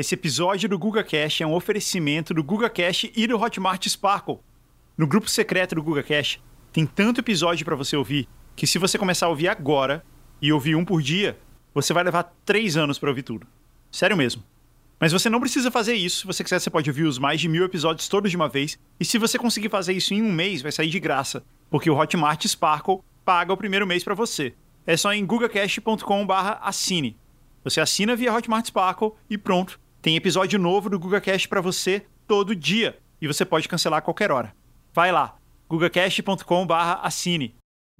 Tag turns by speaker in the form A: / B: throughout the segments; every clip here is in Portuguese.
A: Esse episódio do GugaCast é um oferecimento do GugaCast e do Hotmart Sparkle. No grupo secreto do GugaCast tem tanto episódio pra você ouvir que se você começar a ouvir agora e ouvir um por dia, você vai levar 3 anos pra ouvir tudo. Sério mesmo. Mas você não precisa fazer isso. Se você quiser, você pode ouvir os mais de 1000 episódios todos de uma vez. E se você conseguir fazer isso em um mês, vai sair de graça. Porque o Hotmart Sparkle paga o primeiro mês pra você. É só em gugacast.com/assine. Você assina via Hotmart Sparkle e pronto. Tem episódio novo do GugaCast pra você todo dia. E você pode cancelar a qualquer hora. Vai lá, gugacast.com/assine.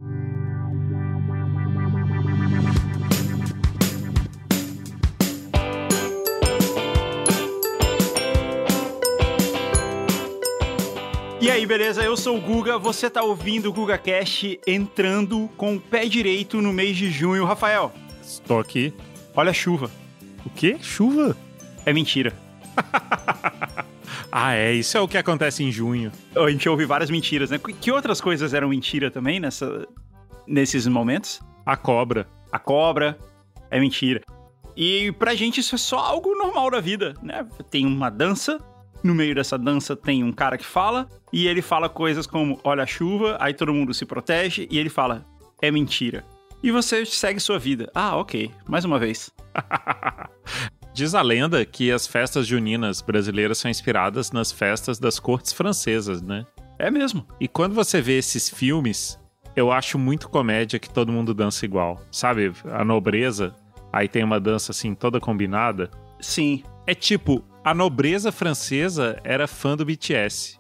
A: E aí, beleza? Eu sou o Guga, você tá ouvindo o GugaCast entrando com o pé direito no mês de junho. Rafael.
B: Estou aqui.
A: Olha a chuva.
B: O quê? Chuva?
A: É mentira.
B: Ah, isso é o que acontece em junho.
A: A gente ouve várias mentiras, né? Que outras coisas eram mentira também nesses momentos?
B: A cobra.
A: A cobra é mentira. E pra gente isso é só algo normal da vida, né? Tem uma dança, no meio dessa dança tem um cara que fala, e ele fala coisas como, olha a chuva, aí todo mundo se protege, e ele fala, é mentira. E você segue sua vida. Ah, ok. Mais uma vez.
B: Diz a lenda que as festas juninas brasileiras são inspiradas nas festas das cortes francesas, né?
A: É mesmo.
B: E quando você vê esses filmes, eu acho muito comédia que todo mundo dança igual. Sabe, a nobreza, aí tem uma dança assim toda combinada.
A: Sim.
B: É tipo, a nobreza francesa era fã do BTS.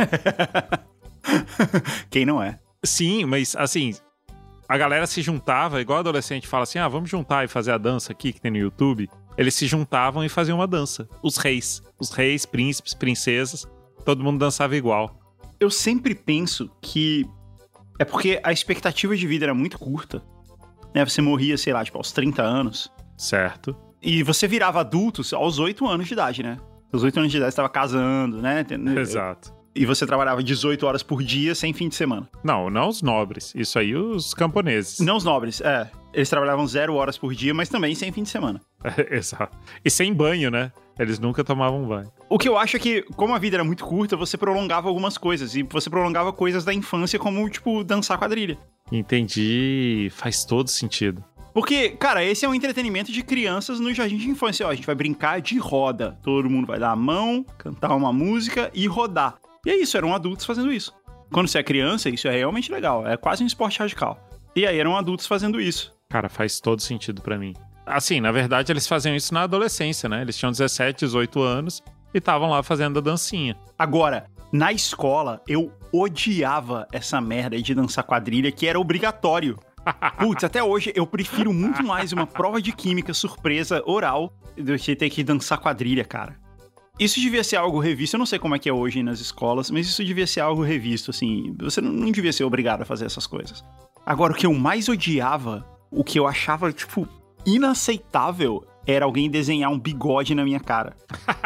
A: Quem não é?
B: Sim, mas assim, a galera se juntava, igual adolescente fala assim, vamos juntar e fazer a dança aqui que tem no YouTube. Eles se juntavam e faziam uma dança. Os reis, príncipes, princesas, todo mundo dançava igual.
A: Eu sempre penso que é porque a expectativa de vida era muito curta, né? Você morria, sei lá, tipo, aos 30 anos.
B: Certo.
A: E você virava adulto aos 8 anos de idade, né? Aos 8 anos de idade você estava casando, né?
B: Exato.
A: E você trabalhava 18 horas por dia, sem fim de semana.
B: Não os nobres. Isso aí os camponeses.
A: Não os nobres, é. Eles trabalhavam 0 horas por dia, mas também sem fim de semana.
B: Exato. E sem banho, né? Eles nunca tomavam banho.
A: O que eu acho é que, como a vida era muito curta, você prolongava algumas coisas. E você prolongava coisas da infância, como, tipo, dançar quadrilha.
B: Entendi. Faz todo sentido.
A: Porque, cara, esse é um entretenimento de crianças no jardim de infância. Ó, a gente vai brincar de roda. Todo mundo vai dar a mão, cantar uma música e rodar. E é isso, eram adultos fazendo isso. Quando você é criança, isso é realmente legal. É quase um esporte radical. E aí eram adultos fazendo isso.
B: Cara, faz todo sentido pra mim. Assim, na verdade, eles faziam isso na adolescência, né? Eles tinham 17, 18 anos e estavam lá fazendo a dancinha.
A: Agora, na escola, eu odiava essa merda de dançar quadrilha, que era obrigatório. Putz, até hoje eu prefiro muito mais uma prova de química surpresa oral do que ter que dançar quadrilha, cara. Isso devia ser algo revisto, eu não sei como é que é hoje nas escolas, mas isso devia ser algo revisto, assim, você não devia ser obrigado a fazer essas coisas. Agora, o que eu mais odiava, o que eu achava, tipo, inaceitável, era alguém desenhar um bigode na minha cara.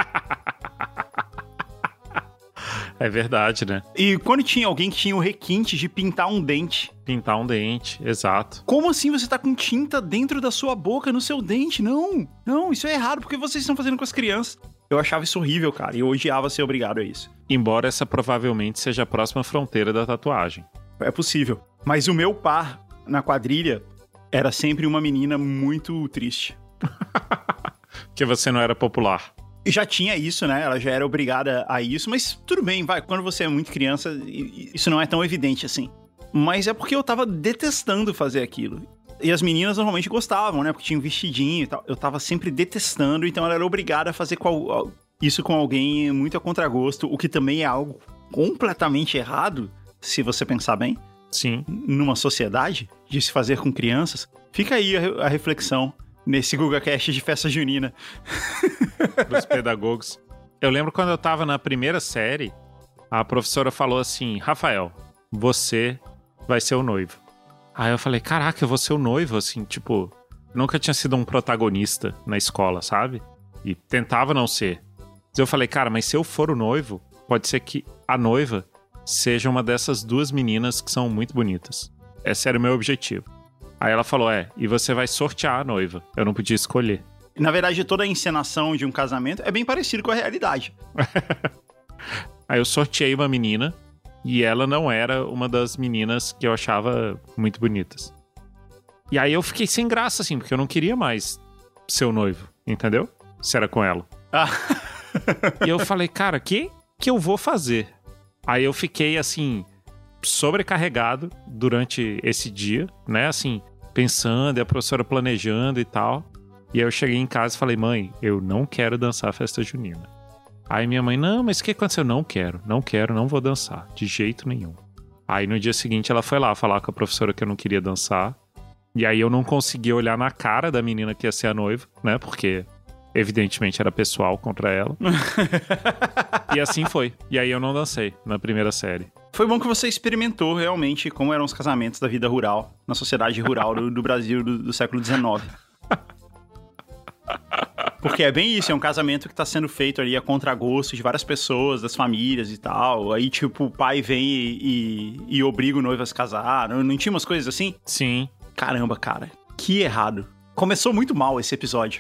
B: É verdade, né?
A: E quando tinha alguém que tinha o requinte de pintar um dente.
B: Pintar um dente, exato.
A: Como assim você tá com tinta dentro da sua boca, no seu dente? Não, isso é errado, porque vocês estão fazendo com as crianças. Eu achava isso horrível, cara, e eu odiava ser obrigado a isso.
B: Embora essa provavelmente seja a próxima fronteira da tatuagem.
A: É possível. Mas o meu par na quadrilha era sempre uma menina muito triste.
B: Porque você não era popular.
A: E já tinha isso, né? Ela já era obrigada a isso, mas tudo bem, vai. Quando você é muito criança, isso não é tão evidente assim. Mas é porque eu tava detestando fazer aquilo. E as meninas normalmente gostavam, né? Porque tinha um vestidinho e tal. Eu tava sempre detestando, então ela era obrigada a fazer isso com alguém muito a contragosto, o que também é algo completamente errado, se você pensar bem.
B: Sim.
A: Numa sociedade de se fazer com crianças. Fica aí a reflexão nesse GugaCast de festa junina.
B: Dos pedagogos. Eu lembro quando eu tava na primeira série, a professora falou assim, Rafael, você vai ser o noivo. Aí eu falei, caraca, eu vou ser o noivo, assim, tipo, nunca tinha sido um protagonista na escola, sabe? E tentava não ser. Eu falei, cara, mas se eu for o noivo, pode ser que a noiva seja uma dessas 2 meninas que são muito bonitas. Esse era o meu objetivo. Aí ela falou, e você vai sortear a noiva. Eu não podia escolher.
A: Na verdade, toda a encenação de um casamento é bem parecido com a realidade.
B: Aí eu sorteei uma menina e ela não era uma das meninas que eu achava muito bonitas. E aí eu fiquei sem graça, assim, porque eu não queria mais ser o noivo, entendeu? Se era com ela. E eu falei, cara, o que eu vou fazer? Aí eu fiquei, assim, sobrecarregado durante esse dia, né? Assim, pensando, e a professora planejando e tal. E aí eu cheguei em casa e falei, mãe, eu não quero dançar a festa junina. Aí minha mãe, não, mas o que aconteceu? Não quero, não vou dançar, de jeito nenhum. Aí no dia seguinte ela foi lá falar com a professora que eu não queria dançar. E aí eu não conseguia olhar na cara da menina que ia ser a noiva, né? Porque evidentemente era pessoal contra ela. E assim foi. E aí eu não dancei na primeira série.
A: Foi bom que você experimentou realmente como eram os casamentos da vida rural, na sociedade rural do Brasil do século XIX. Porque é bem isso, é um casamento que tá sendo feito ali a contragosto de várias pessoas, das famílias e tal. Aí, tipo, o pai vem e obriga o noivo a se casar. Não tinha umas coisas assim?
B: Sim.
A: Caramba, cara. Que errado. Começou muito mal esse episódio.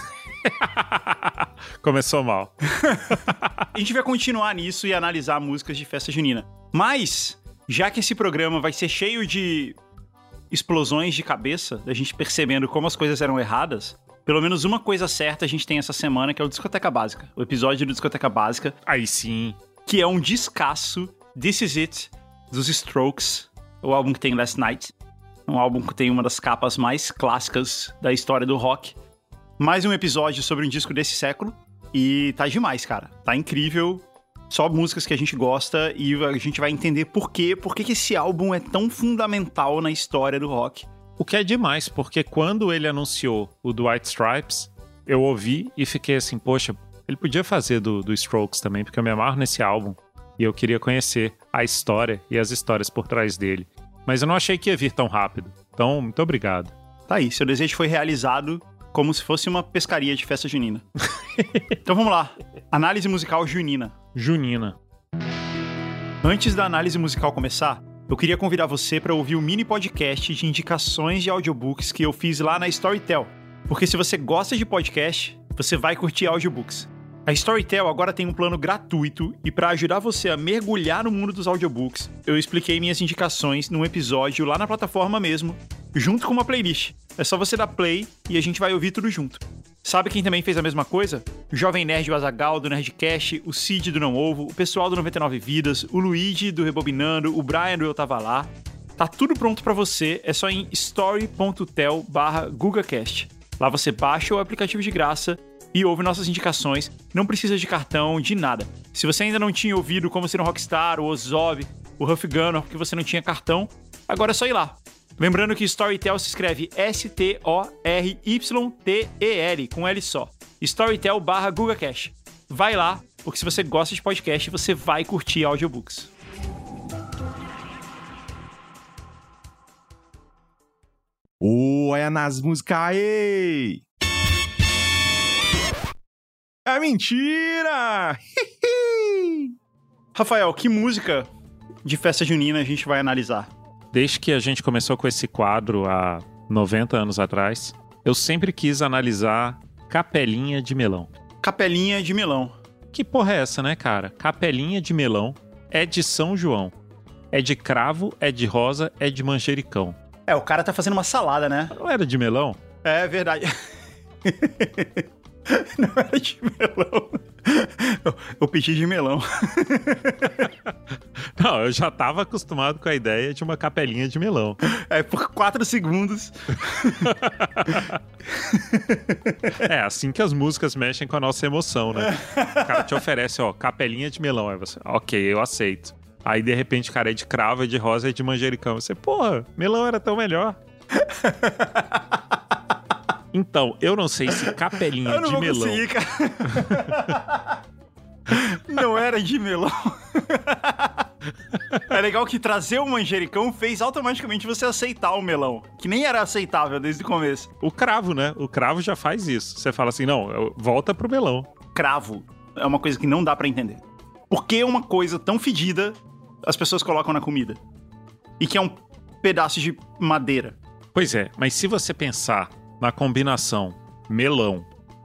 B: Começou mal.
A: A gente vai continuar nisso e analisar músicas de festa junina. Mas, já que esse programa vai ser cheio de explosões de cabeça, da gente percebendo como as coisas eram erradas, pelo menos uma coisa certa a gente tem essa semana, que é o Discoteca Básica. O episódio do Discoteca Básica.
B: Aí sim.
A: Que é um descasso, This Is It, dos Strokes, o álbum que tem Last Night. Um álbum que tem uma das capas mais clássicas da história do rock. Mais um episódio sobre um disco desse século. E tá demais, cara. Tá incrível. Só músicas que a gente gosta e a gente vai entender por que esse álbum é tão fundamental na história do rock.
B: O que é demais, porque quando ele anunciou o do White Stripes, eu ouvi e fiquei assim, poxa, ele podia fazer do Strokes também, porque eu me amarro nesse álbum e eu queria conhecer a história e as histórias por trás dele. Mas eu não achei que ia vir tão rápido. Então, muito obrigado.
A: Tá aí, seu desejo foi realizado como se fosse uma pescaria de festa junina. Então vamos lá. Análise musical junina.
B: Junina.
A: Antes da análise musical começar, eu queria convidar você para ouvir o mini podcast de indicações de audiobooks que eu fiz lá na Storytel. Porque se você gosta de podcast, você vai curtir audiobooks. A Storytel agora tem um plano gratuito e para ajudar você a mergulhar no mundo dos audiobooks, eu expliquei minhas indicações num episódio lá na plataforma mesmo, junto com uma playlist. É só você dar play e a gente vai ouvir tudo junto. Sabe quem também fez a mesma coisa? O Jovem Nerd, o Azaghal, do Nerdcast, o Cid, do Não Ovo, o pessoal do 99 Vidas, o Luigi, do Rebobinando, o Brian, do Eu Tava Lá. Tá tudo pronto pra você, é só em story.tel/GugaCast. Lá você baixa o aplicativo de graça e ouve nossas indicações, não precisa de cartão, de nada. Se você ainda não tinha ouvido Como Ser um Rockstar, o Ozob, o Huff Gunner, porque você não tinha cartão, agora é só ir lá. Lembrando que Storytel se escreve STORYTEL, com L só. Storytel/GugaCast. Vai lá, porque se você gosta de podcast, você vai curtir audiobooks.
C: Olha nas músicas aí! É mentira!
A: Rafael, que música de festa junina a gente vai analisar?
B: Desde que a gente começou com esse quadro há 90 anos atrás, eu sempre quis analisar Capelinha de Melão.
A: Capelinha de Melão.
B: Que porra é essa, né, cara? Capelinha de Melão é de São João. É de cravo, é de rosa, é de manjericão.
A: É, o cara tá fazendo uma salada, né?
B: Não era de melão?
A: É verdade. Não era de melão. Eu pedi de melão.
B: Não, eu já tava acostumado com a ideia de uma capelinha de melão.
A: É, por 4 segundos.
B: É assim que as músicas mexem com a nossa emoção, né? O cara te oferece, ó, capelinha de melão. Aí você, ok, eu aceito. Aí, de repente, cara, é de cravo, é de rosa, é de manjericão. Você, porra, melão era tão melhor. Então, eu não sei se capelinha de melão...
A: Conseguir, cara. Não era de melão. É legal que trazer o manjericão fez automaticamente você aceitar o melão, que nem era aceitável desde o começo.
B: O cravo, né? O cravo já faz isso. Você fala assim, não, volta pro melão.
A: Cravo é uma coisa que não dá pra entender. Por que uma coisa tão fedida as pessoas colocam na comida? E que é um pedaço de madeira.
B: Pois é, mas se você pensar na combinação melão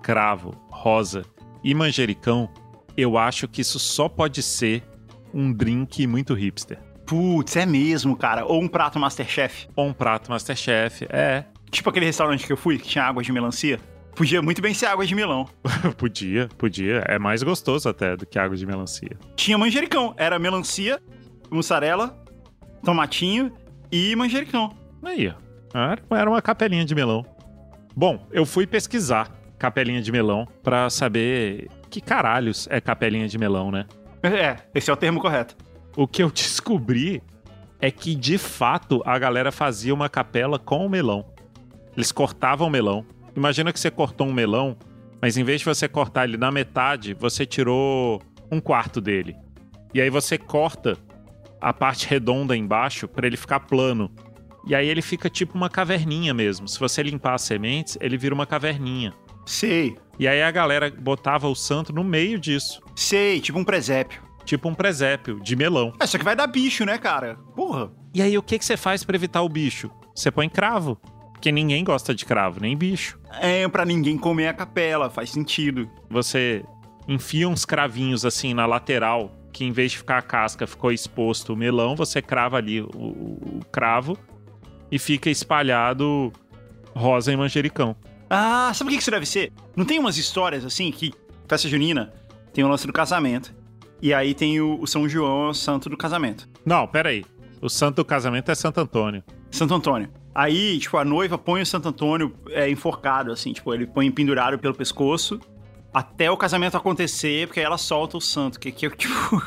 B: cravo, rosa e manjericão, eu acho que isso só pode ser um drink muito hipster.
A: Putz, é mesmo, cara. Ou um prato Masterchef.
B: Ou um prato Masterchef, é.
A: Tipo aquele restaurante que eu fui, que tinha água de melancia. Podia muito bem ser água de melão.
B: Podia. É mais gostoso até do que água de melancia.
A: Tinha manjericão. Era melancia, mussarela, tomatinho e manjericão.
B: Aí, ó. Era uma capelinha de melão. Bom, eu fui pesquisar capelinha de melão pra saber que caralhos é capelinha de melão, né?
A: Esse é o termo correto.
B: O que eu descobri é que, de fato, a galera fazia uma capela com o melão. Eles cortavam o melão. Imagina que você cortou um melão, mas em vez de você cortar ele na metade, você tirou 1/4 dele. E aí você corta a parte redonda embaixo pra ele ficar plano. E aí ele fica tipo uma caverninha mesmo. Se você limpar as sementes, ele vira uma caverninha.
A: Sei.
B: E aí a galera botava o santo no meio disso.
A: Sei, tipo um presépio.
B: Tipo um presépio de melão.
A: Só que vai dar bicho, né, cara? Porra.
B: E aí o que você faz pra evitar o bicho? Você põe cravo. Porque ninguém gosta de cravo, nem bicho.
A: Pra ninguém comer a capela, faz sentido.
B: Você enfia uns cravinhos assim na lateral, que em vez de ficar a casca, ficou exposto o melão, você crava ali o cravo e fica espalhado rosa e manjericão.
A: Ah, sabe o que isso deve ser? Não tem umas histórias assim que festa junina tem o lance do casamento e aí tem o São João, o santo do casamento.
B: Não, peraí. O santo do casamento é Santo Antônio.
A: Santo Antônio. Aí, tipo, a noiva põe o Santo Antônio enforcado, assim, tipo, ele põe pendurado pelo pescoço até o casamento acontecer, porque aí ela solta o santo, que tipo...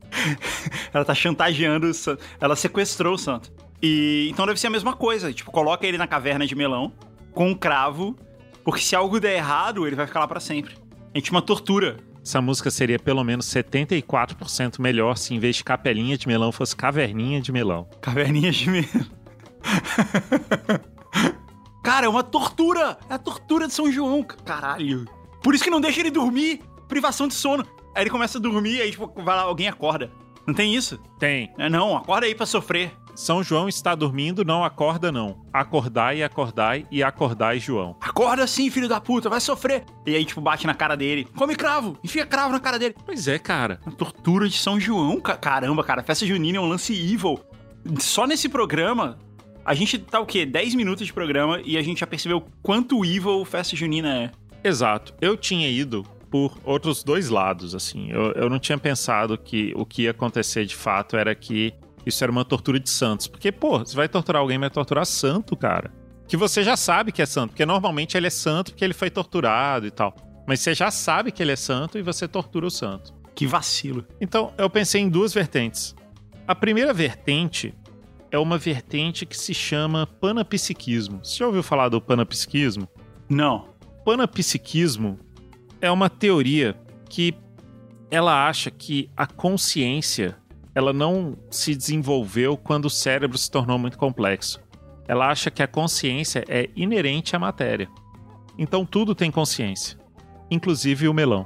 A: ela tá chantageando o santo. Ela sequestrou o santo. E então deve ser a mesma coisa, tipo, coloca ele na caverna de melão com um cravo, porque se algo der errado, ele vai ficar lá pra sempre. É tipo uma tortura.
B: Essa música seria pelo menos 74% melhor se em vez de capelinha de melão fosse caverninha de melão.
A: Caverninha de melão. Cara, é uma tortura! É a tortura de São João, caralho. Por isso que não deixa ele dormir. Privação de sono. Aí ele começa a dormir, aí tipo, vai lá, alguém acorda. Não tem isso?
B: Tem.
A: Não, acorda aí pra sofrer.
B: São João está dormindo, não acorda não. Acordai, acordai e acordai, João.
A: Acorda sim, filho da puta, vai sofrer. E aí, tipo, bate na cara dele. Come cravo, enfia cravo na cara dele.
B: Pois é, cara.
A: A tortura de São João, caramba, cara. Festa junina é um lance evil. Só nesse programa, a gente tá o quê? 10 minutos de programa e a gente já percebeu quanto evil festa junina é.
B: Exato. Eu tinha ido por outros dois lados, assim. Eu não tinha pensado que o que ia acontecer de fato era que isso era uma tortura de santos. Porque, pô, você vai torturar alguém, vai torturar santo, cara. Que você já sabe que é santo, porque normalmente ele é santo porque ele foi torturado e tal. Mas você já sabe que ele é santo e você tortura o santo.
A: Que vacilo.
B: Então, eu pensei em duas vertentes. A primeira vertente é uma vertente que se chama panapsiquismo. Você já ouviu falar do panapsiquismo?
A: Não.
B: Panapsiquismo é uma teoria que ela acha que a consciência ela não se desenvolveu quando o cérebro se tornou muito complexo. Ela acha que a consciência é inerente à matéria. Então tudo tem consciência, inclusive o melão.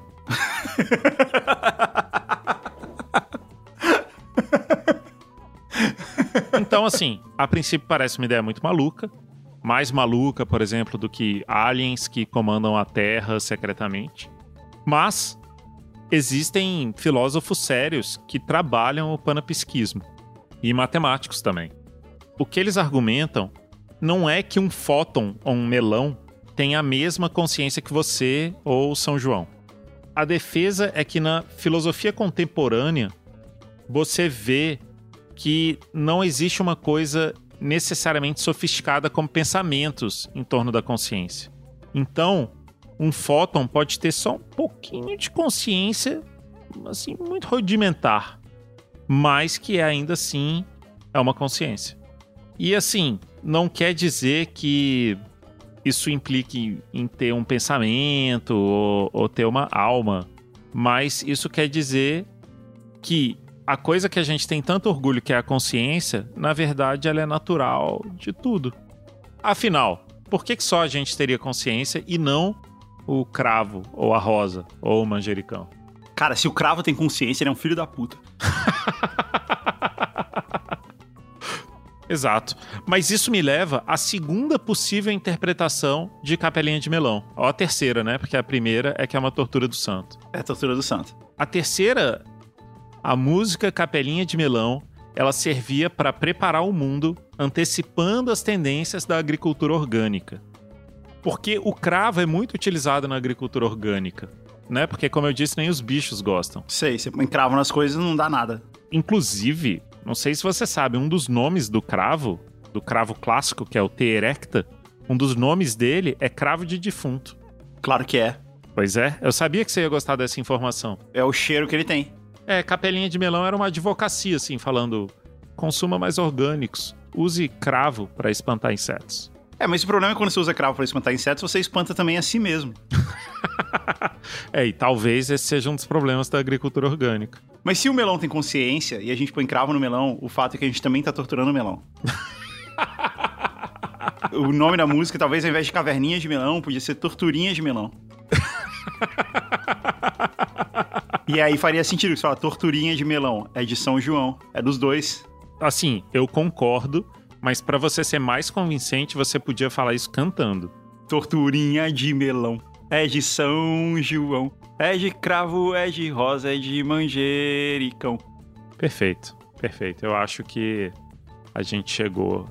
B: Então, assim, a princípio parece uma ideia muito maluca. Mais maluca, por exemplo, do que aliens que comandam a Terra secretamente. Mas existem filósofos sérios que trabalham o panapsiquismo. E matemáticos também. O que eles argumentam não é que um fóton ou um melão tenha a mesma consciência que você ou São João. A defesa é que na filosofia contemporânea você vê que não existe uma coisa necessariamente sofisticada como pensamentos em torno da consciência. Então, um fóton pode ter só um pouquinho de consciência, assim, muito rudimentar, mas que ainda assim é uma consciência. E assim, não quer dizer que isso implique em ter um pensamento ou ter uma alma, mas isso quer dizer que a coisa que a gente tem tanto orgulho, que é a consciência, na verdade ela é natural de tudo. Afinal, por que só a gente teria consciência e não o cravo, ou a rosa, ou o manjericão?
A: Cara, se o cravo tem consciência, ele é um filho da puta.
B: Exato. Mas isso me leva à segunda possível interpretação de Capelinha de Melão. Ó, a terceira, né? Porque a primeira é que é uma tortura do santo.
A: É a tortura do santo.
B: A terceira, a música Capelinha de Melão, ela servia para preparar o mundo, antecipando as tendências da agricultura orgânica. Porque o cravo é muito utilizado na agricultura orgânica, né? Porque, como eu disse, nem os bichos gostam.
A: Sei, você põe cravo nas coisas não dá nada.
B: Inclusive, não sei se você sabe, um dos nomes do cravo clássico, que é o T. erecta, um dos nomes dele é cravo de defunto.
A: Claro que é.
B: Pois é, eu sabia que você ia gostar dessa informação.
A: É o cheiro que ele tem.
B: Capelinha de Melão era uma advocacia, assim, falando: consuma mais orgânicos, use cravo para espantar insetos.
A: Mas o problema é quando você usa cravo para espantar insetos, você espanta também a si mesmo.
B: E talvez esse seja um dos problemas da agricultura orgânica.
A: Mas se o melão tem consciência e a gente põe cravo no melão, o fato é que a gente também tá torturando o melão. O nome da música, talvez ao invés de Caverninha de Melão, podia ser Torturinha de Melão. E aí faria sentido que você fala Torturinha de Melão. É de São João. É dos dois.
B: Assim, eu concordo, mas pra você ser mais convincente, você podia falar isso cantando.
A: Torturinha de melão. É de São João. É de cravo, é de rosa, é de manjericão.
B: Perfeito, perfeito. Eu acho que a gente chegou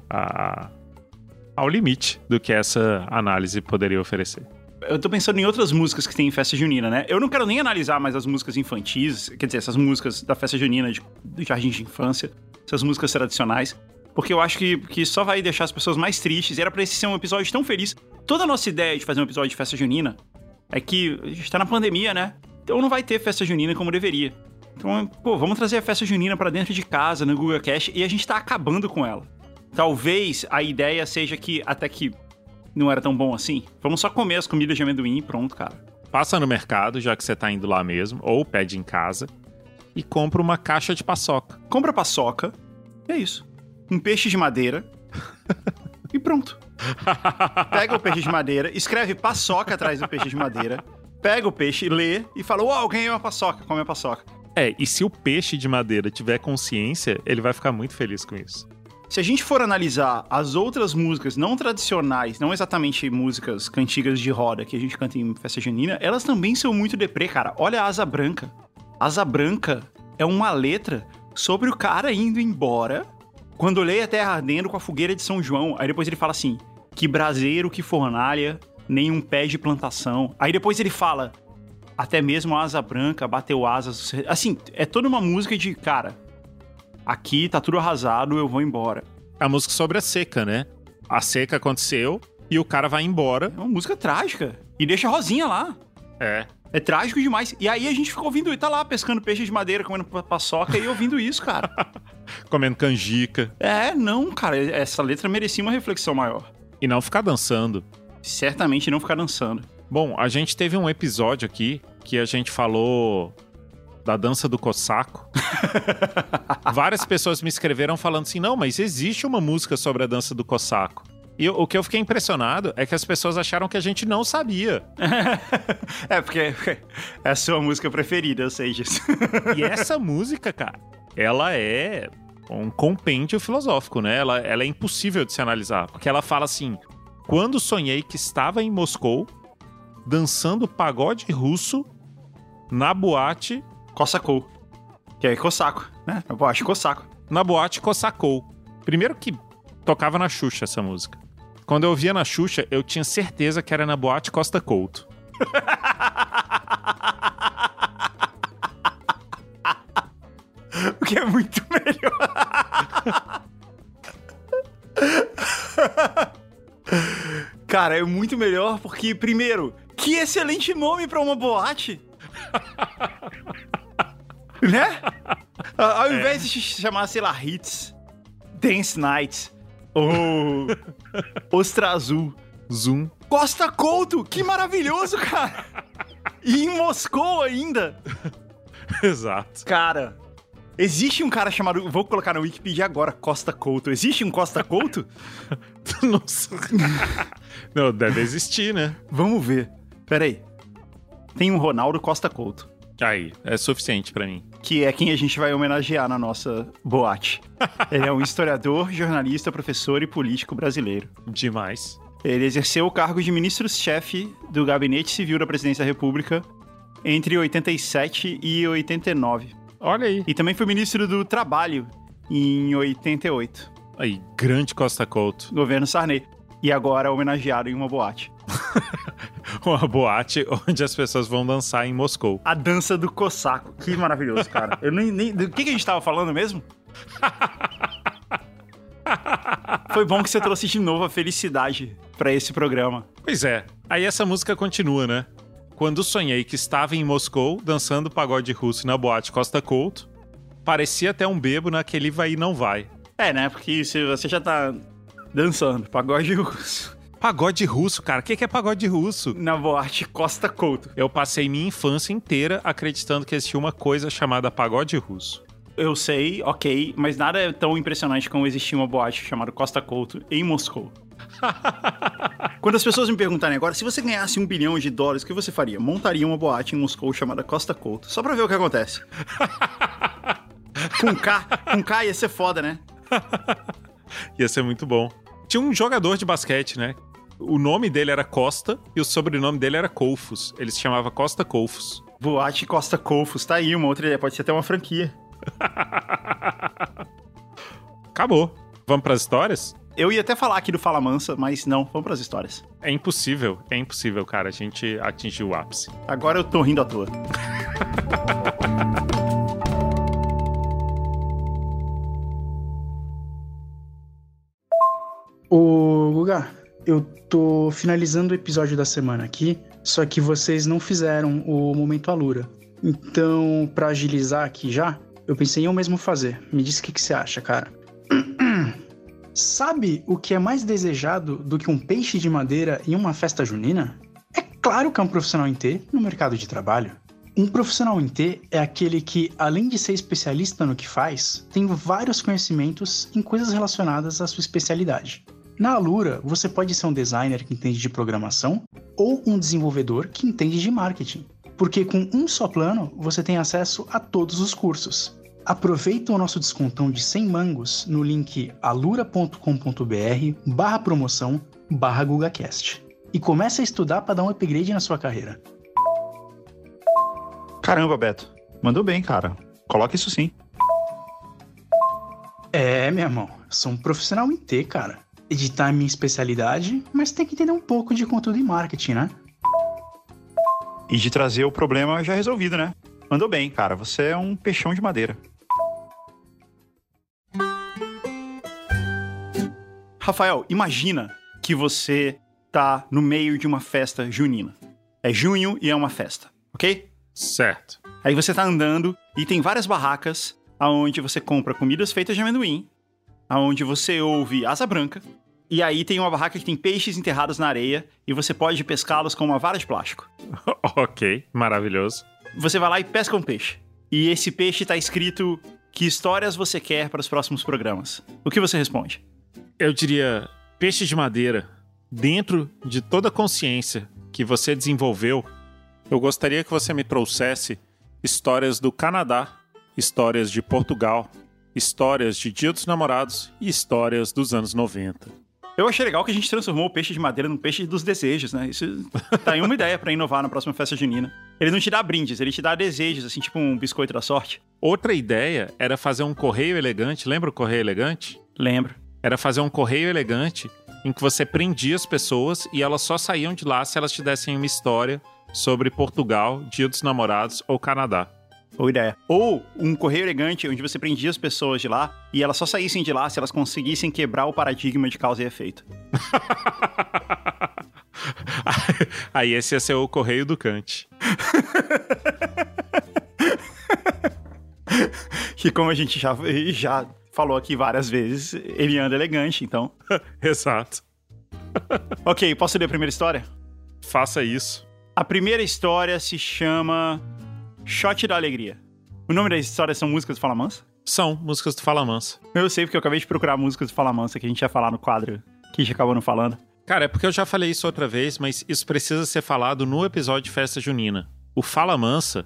B: ao limite do que essa análise poderia oferecer.
A: Eu tô pensando em outras músicas que tem em festa junina, né? Eu não quero nem analisar mais as músicas infantis, quer dizer, essas músicas da festa junina, do jardim de infância, essas músicas tradicionais, porque eu acho que só vai deixar as pessoas mais tristes. E era pra esse ser um episódio tão feliz. Toda a nossa ideia de fazer um episódio de festa junina é que a gente tá na pandemia, né? Então não vai ter festa junina como deveria. Então, vamos trazer a festa junina pra dentro de casa, no GugaCast, e a gente tá acabando com ela. Talvez a ideia seja que, até que não era tão bom assim, vamos só comer as comidas de amendoim e pronto, cara.
B: Passa no mercado, já que você tá indo lá mesmo, ou pede em casa, e compra uma caixa de paçoca.
A: Compra paçoca, e é isso. Um peixe de madeira, e pronto. Pega o peixe de madeira, escreve paçoca atrás do peixe de madeira, pega o peixe, lê e fala: uau, ganhei uma paçoca, come a paçoca.
B: E se o peixe de madeira tiver consciência, ele vai ficar muito feliz com isso.
A: Se a gente for analisar as outras músicas não tradicionais, não exatamente músicas cantigas de roda que a gente canta em festa junina, elas também são muito deprê, cara. Olha a Asa Branca. Asa Branca é uma letra sobre o cara indo embora quando olhei a terra ardendo com a fogueira de São João. Aí depois ele fala assim: que braseiro, que fornalha, nem um pé de plantação. Aí depois ele fala: até mesmo a asa branca bateu asas. Assim, é toda uma música de, cara, aqui tá tudo arrasado, eu vou embora.
B: A música sobre a seca, né? A seca aconteceu e o cara vai embora.
A: É uma música trágica. E deixa a Rosinha lá. É trágico demais. E aí a gente ficou ouvindo, e tá lá pescando peixe de madeira, comendo paçoca e ouvindo isso, cara.
B: Comendo canjica.
A: Não, cara, essa letra merecia uma reflexão maior.
B: E não ficar dançando.
A: Certamente não ficar dançando.
B: Bom, a gente teve um episódio aqui que a gente falou da dança do cossaco. Várias pessoas me escreveram falando assim: não, mas existe uma música sobre a dança do cossaco. E o que eu fiquei impressionado é que as pessoas acharam que a gente não sabia.
A: Porque é a sua música preferida, eu sei disso.
B: E essa música, cara, ela é um compêndio filosófico, né? Ela é impossível de se analisar. Porque ela fala assim: quando sonhei que estava em Moscou, dançando pagode russo na boate...
A: Cossacou. Que é cossaco, né? Na boate cossaco.
B: Na boate Cossacou. Primeiro que tocava na Xuxa essa música. Quando eu ouvia na Xuxa, eu tinha certeza que era na boate Costa Couto.
A: O que é muito melhor. Cara, é muito melhor porque, primeiro, que excelente nome pra uma boate. Né? Ao invés de chamar, sei lá, Hits, Dance Night ou Ostra Azul,
B: Zoom,
A: Costa Couto, que maravilhoso, cara. E em Moscou ainda.
B: Exato.
A: Cara, existe um cara chamado... Vou colocar na Wikipedia agora, Costa Couto. Existe um Costa Couto?
B: Nossa. Não, deve existir, né?
A: Vamos ver. Pera aí. Tem um Ronaldo Costa Couto.
B: Aí, é suficiente pra mim.
A: Que é quem a gente vai homenagear na nossa boate. Ele é um historiador, jornalista, professor e político brasileiro.
B: Demais.
A: Ele exerceu o cargo de ministro-chefe do Gabinete Civil da Presidência da República entre 87 e 89.
B: Olha aí.
A: E também foi ministro do Trabalho em 88.
B: Aí, grande Costa Couto.
A: Governo Sarney. E agora homenageado em uma boate.
B: Uma boate onde as pessoas vão dançar em Moscou.
A: A dança do Cossaco. Que maravilhoso, cara. Eu nem... Do que a gente tava falando mesmo? Foi bom que você trouxe de novo a felicidade pra esse programa.
B: Pois é. Aí essa música continua, né? Quando sonhei que estava em Moscou, dançando pagode russo na boate Costa Couto, parecia até um bebo naquele vai e não vai.
A: É, né? Porque se você já tá dançando pagode russo
B: Pagode russo, cara. O que é pagode russo?
A: na boate Costa Couto.
B: Eu passei minha infância inteira acreditando que existia uma coisa chamada pagode russo.
A: Eu sei, ok, mas nada é tão impressionante como existir uma boate chamada Costa Couto em Moscou. Quando as pessoas me perguntarem agora, se você ganhasse $1 bilhão, o que você faria? Montaria uma boate em Moscou chamada Costa Couto, só pra ver o que acontece. Com K ia ser foda, né?
B: Ia ser muito bom. Tinha um jogador de basquete, né? O nome dele era Costa e o sobrenome dele era Koufos. Ele se chamava Costa Koufos.
A: Boate Costa Koufos, tá aí uma outra ideia, pode ser até uma franquia.
B: Acabou. Vamos pras histórias?
A: Eu ia até falar aqui do Fala Mansa, mas não, vamos pras histórias.
B: É impossível, cara. A gente atingiu o ápice.
A: Agora eu tô rindo à toa.
D: Ô, Guga, eu tô finalizando o episódio da semana aqui, só que vocês não fizeram o Momento Alura. Então, pra agilizar aqui já, eu pensei em eu mesmo fazer. Me diz o que você acha, cara. Sabe o que é mais desejado do que um peixe de madeira em uma festa junina? É claro que é um profissional em T no mercado de trabalho. Um profissional em T é aquele que, além de ser especialista no que faz, tem vários conhecimentos em coisas relacionadas à sua especialidade. Na Alura, você pode ser um designer que entende de programação ou um desenvolvedor que entende de marketing, porque com um só plano você tem acesso a todos os cursos. Aproveita o nosso descontão de 100 mangos no link alura.com.br/promoção/GugaCast e comece a estudar para dar um upgrade na sua carreira.
A: Caramba, Beto. Mandou bem, cara. Coloca isso sim.
D: É, meu irmão. Sou um profissional em T, cara. Editar é minha especialidade, mas tem que entender um pouco de conteúdo e marketing, né?
A: E de trazer o problema já resolvido, né? Mandou bem, cara. Você é um peixão de madeira. Rafael, imagina que você tá no meio de uma festa junina. É junho e é uma festa, ok?
B: Certo.
A: Aí você tá andando e tem várias barracas onde você compra comidas feitas de amendoim, onde você ouve asa branca, e aí tem uma barraca que tem peixes enterrados na areia e você pode pescá-los com uma vara de plástico.
B: Ok, maravilhoso.
A: Você vai lá e pesca um peixe. E esse peixe tá escrito que histórias você quer para os próximos programas. O que você responde?
B: Eu diria, peixe de madeira, dentro de toda a consciência que você desenvolveu, eu gostaria que você me trouxesse histórias do Canadá, histórias de Portugal, histórias de Dia dos Namorados e histórias dos anos 90.
A: Eu achei legal que a gente transformou o peixe de madeira num peixe dos desejos, né? Isso tá aí uma ideia pra inovar na próxima festa junina. Ele não te dá brindes, ele te dá desejos, assim, tipo um biscoito da sorte.
B: Outra ideia era fazer um correio elegante, lembra o correio elegante?
A: Lembro.
B: Era fazer um correio elegante em que você prendia as pessoas e elas só saíam de lá se elas te dessem uma história sobre Portugal, Dia dos Namorados ou Canadá.
A: Boa ideia. Ou um correio elegante onde você prendia as pessoas de lá e elas só saíssem de lá se elas conseguissem quebrar o paradigma de causa e efeito.
B: Aí esse ia ser o correio do Kant.
A: Que como a gente já falou aqui várias vezes, ele anda elegante, então.
B: Exato.
A: Ok, posso ler a primeira história?
B: Faça isso.
A: A primeira história se chama Shot da Alegria. O nome da história são músicas do Fala Mansa?
B: São músicas do Fala Mansa.
A: Eu sei porque eu acabei de procurar músicas do Fala Mansa que a gente ia falar no quadro que a gente acabou não falando.
B: Cara, é porque eu já falei isso outra vez, mas isso precisa ser falado no episódio de Festa Junina. O Fala Mansa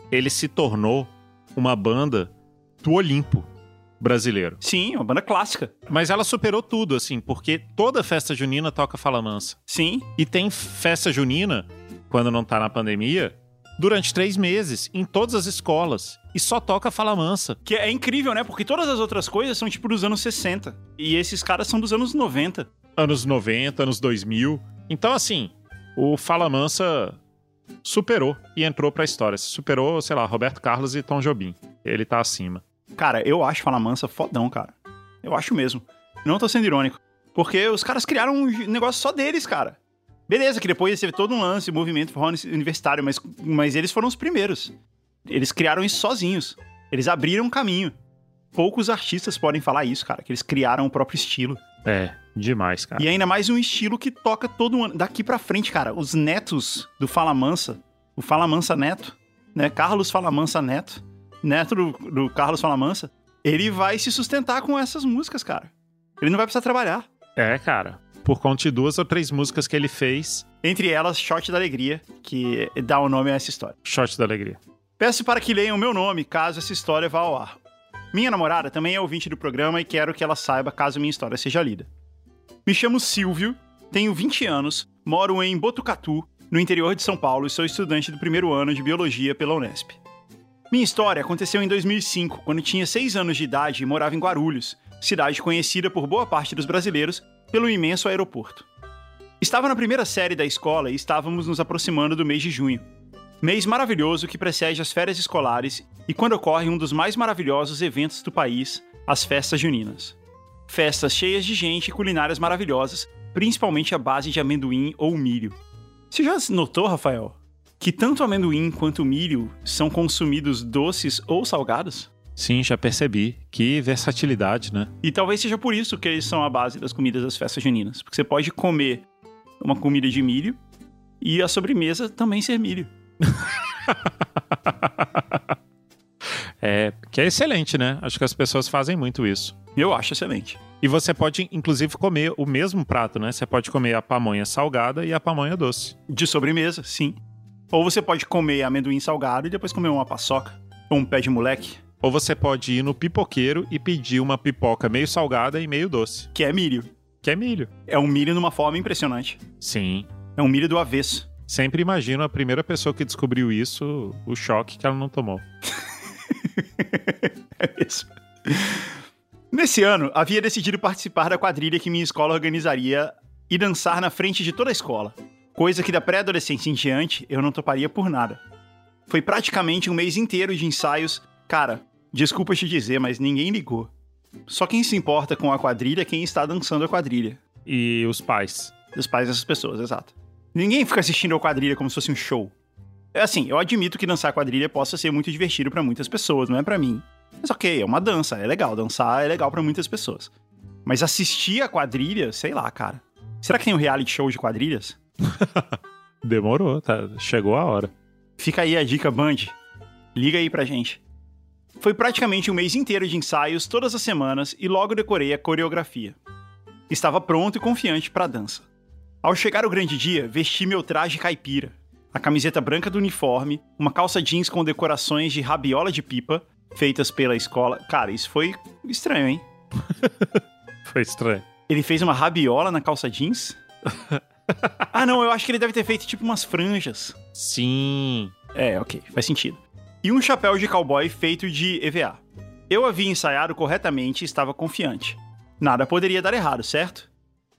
B: ele se tornou uma banda do Olimpo brasileiro.
A: Sim, uma banda clássica.
B: Mas ela superou tudo, assim, porque toda festa junina toca Fala Mansa.
A: Sim.
B: E tem festa junina, quando não tá na pandemia, durante 3 meses, em todas as escolas. E só toca Fala Mansa.
A: Que é incrível, né? Porque todas as outras coisas são tipo dos anos 60. E esses caras são dos anos 90.
B: Anos 90, anos 2000. Então, assim, o Fala Mansa superou e entrou pra história. Superou, sei lá, Roberto Carlos e Tom Jobim. Ele tá acima.
A: Cara, eu acho Fala Mansa fodão, cara. Eu acho mesmo. Não tô sendo irônico. Porque os caras criaram um negócio só deles, cara. Beleza, que depois teve todo um lance, movimento universitário, mas eles foram os primeiros. Eles criaram isso sozinhos. Eles abriram um caminho. Poucos artistas podem falar isso, cara, que eles criaram o próprio estilo.
B: É, demais, cara.
A: E ainda mais um estilo que toca todo ano. Daqui pra frente, cara, os netos do Fala Mansa, o Fala Mansa Neto, né, Carlos Fala Mansa Neto, neto do Carlos Fala Mansa, ele vai se sustentar com essas músicas, cara. Ele não vai precisar trabalhar.
B: É, cara. Por conta de 2 ou 3 músicas que ele fez.
A: Entre elas, Shot da Alegria, que dá o nome a essa história.
B: Shot da Alegria.
A: Peço para que leiam o meu nome, caso essa história vá ao ar. Minha namorada também é ouvinte do programa e quero que ela saiba caso minha história seja lida. Me chamo Silvio, tenho 20 anos, moro em Botucatu, no interior de São Paulo e sou estudante do 1º ano de Biologia pela Unesp. Minha história aconteceu em 2005, quando tinha 6 anos de idade e morava em Guarulhos, cidade conhecida por boa parte dos brasileiros pelo imenso aeroporto. Estava na primeira série da escola e estávamos nos aproximando do mês de junho. Mês maravilhoso que precede as férias escolares e quando ocorre um dos mais maravilhosos eventos do país, as festas juninas. Festas cheias de gente e culinárias maravilhosas, principalmente à base de amendoim ou milho. Você já notou, Rafael, que tanto amendoim quanto milho são consumidos doces ou salgados?
B: Sim, já percebi. Que versatilidade, né?
A: E talvez seja por isso que eles são a base das comidas das festas juninas. Porque você pode comer uma comida de milho e a sobremesa também ser milho.
B: Que é excelente, né? Acho que as pessoas fazem muito isso.
A: Eu acho excelente.
B: E você pode, inclusive, comer o mesmo prato, né? Você pode comer a pamonha salgada e a pamonha doce.
A: De sobremesa, sim. Ou você pode comer amendoim salgado e depois comer uma paçoca. Ou um pé de moleque.
B: Ou você pode ir no pipoqueiro e pedir uma pipoca meio salgada e meio doce.
A: Que é milho.
B: Que é milho.
A: É um milho numa forma impressionante.
B: Sim.
A: É um milho do avesso.
B: Sempre imagino a primeira pessoa que descobriu isso, o choque que ela não tomou.
A: É isso. Nesse ano, havia decidido participar da quadrilha que minha escola organizaria e dançar na frente de toda a escola. Coisa que da pré-adolescência em diante eu não toparia por nada. Foi praticamente um mês inteiro de ensaios. Cara, desculpa te dizer, mas ninguém ligou. Só quem se importa com a quadrilha é quem está dançando a quadrilha.
B: E os pais.
A: Os pais dessas pessoas, exato. Ninguém fica assistindo a quadrilha como se fosse um show. Assim, eu admito que dançar quadrilha possa ser muito divertido pra muitas pessoas, não é pra mim. Mas ok, é uma dança, é legal. Dançar é legal pra muitas pessoas. Mas assistir a quadrilha, sei lá, cara. Será que tem um reality show de quadrilhas?
B: Demorou, tá? Chegou a hora.
A: Fica aí a dica, Band. Liga aí pra gente. Foi praticamente um mês inteiro de ensaios, todas as semanas, e logo decorei a coreografia. Estava pronto e confiante pra dança. Ao chegar o grande dia, vesti meu traje caipira, a camiseta branca do uniforme, uma calça jeans com decorações de rabiola de pipa, feitas pela escola. Cara, isso foi estranho, hein?
B: Foi estranho.
A: Ele fez uma rabiola na calça jeans? Ah, não, eu acho que ele deve ter feito tipo umas franjas.
B: Sim.
A: É, ok, faz sentido. E um chapéu de cowboy feito de EVA. Eu havia ensaiado corretamente e estava confiante. Nada poderia dar errado, certo?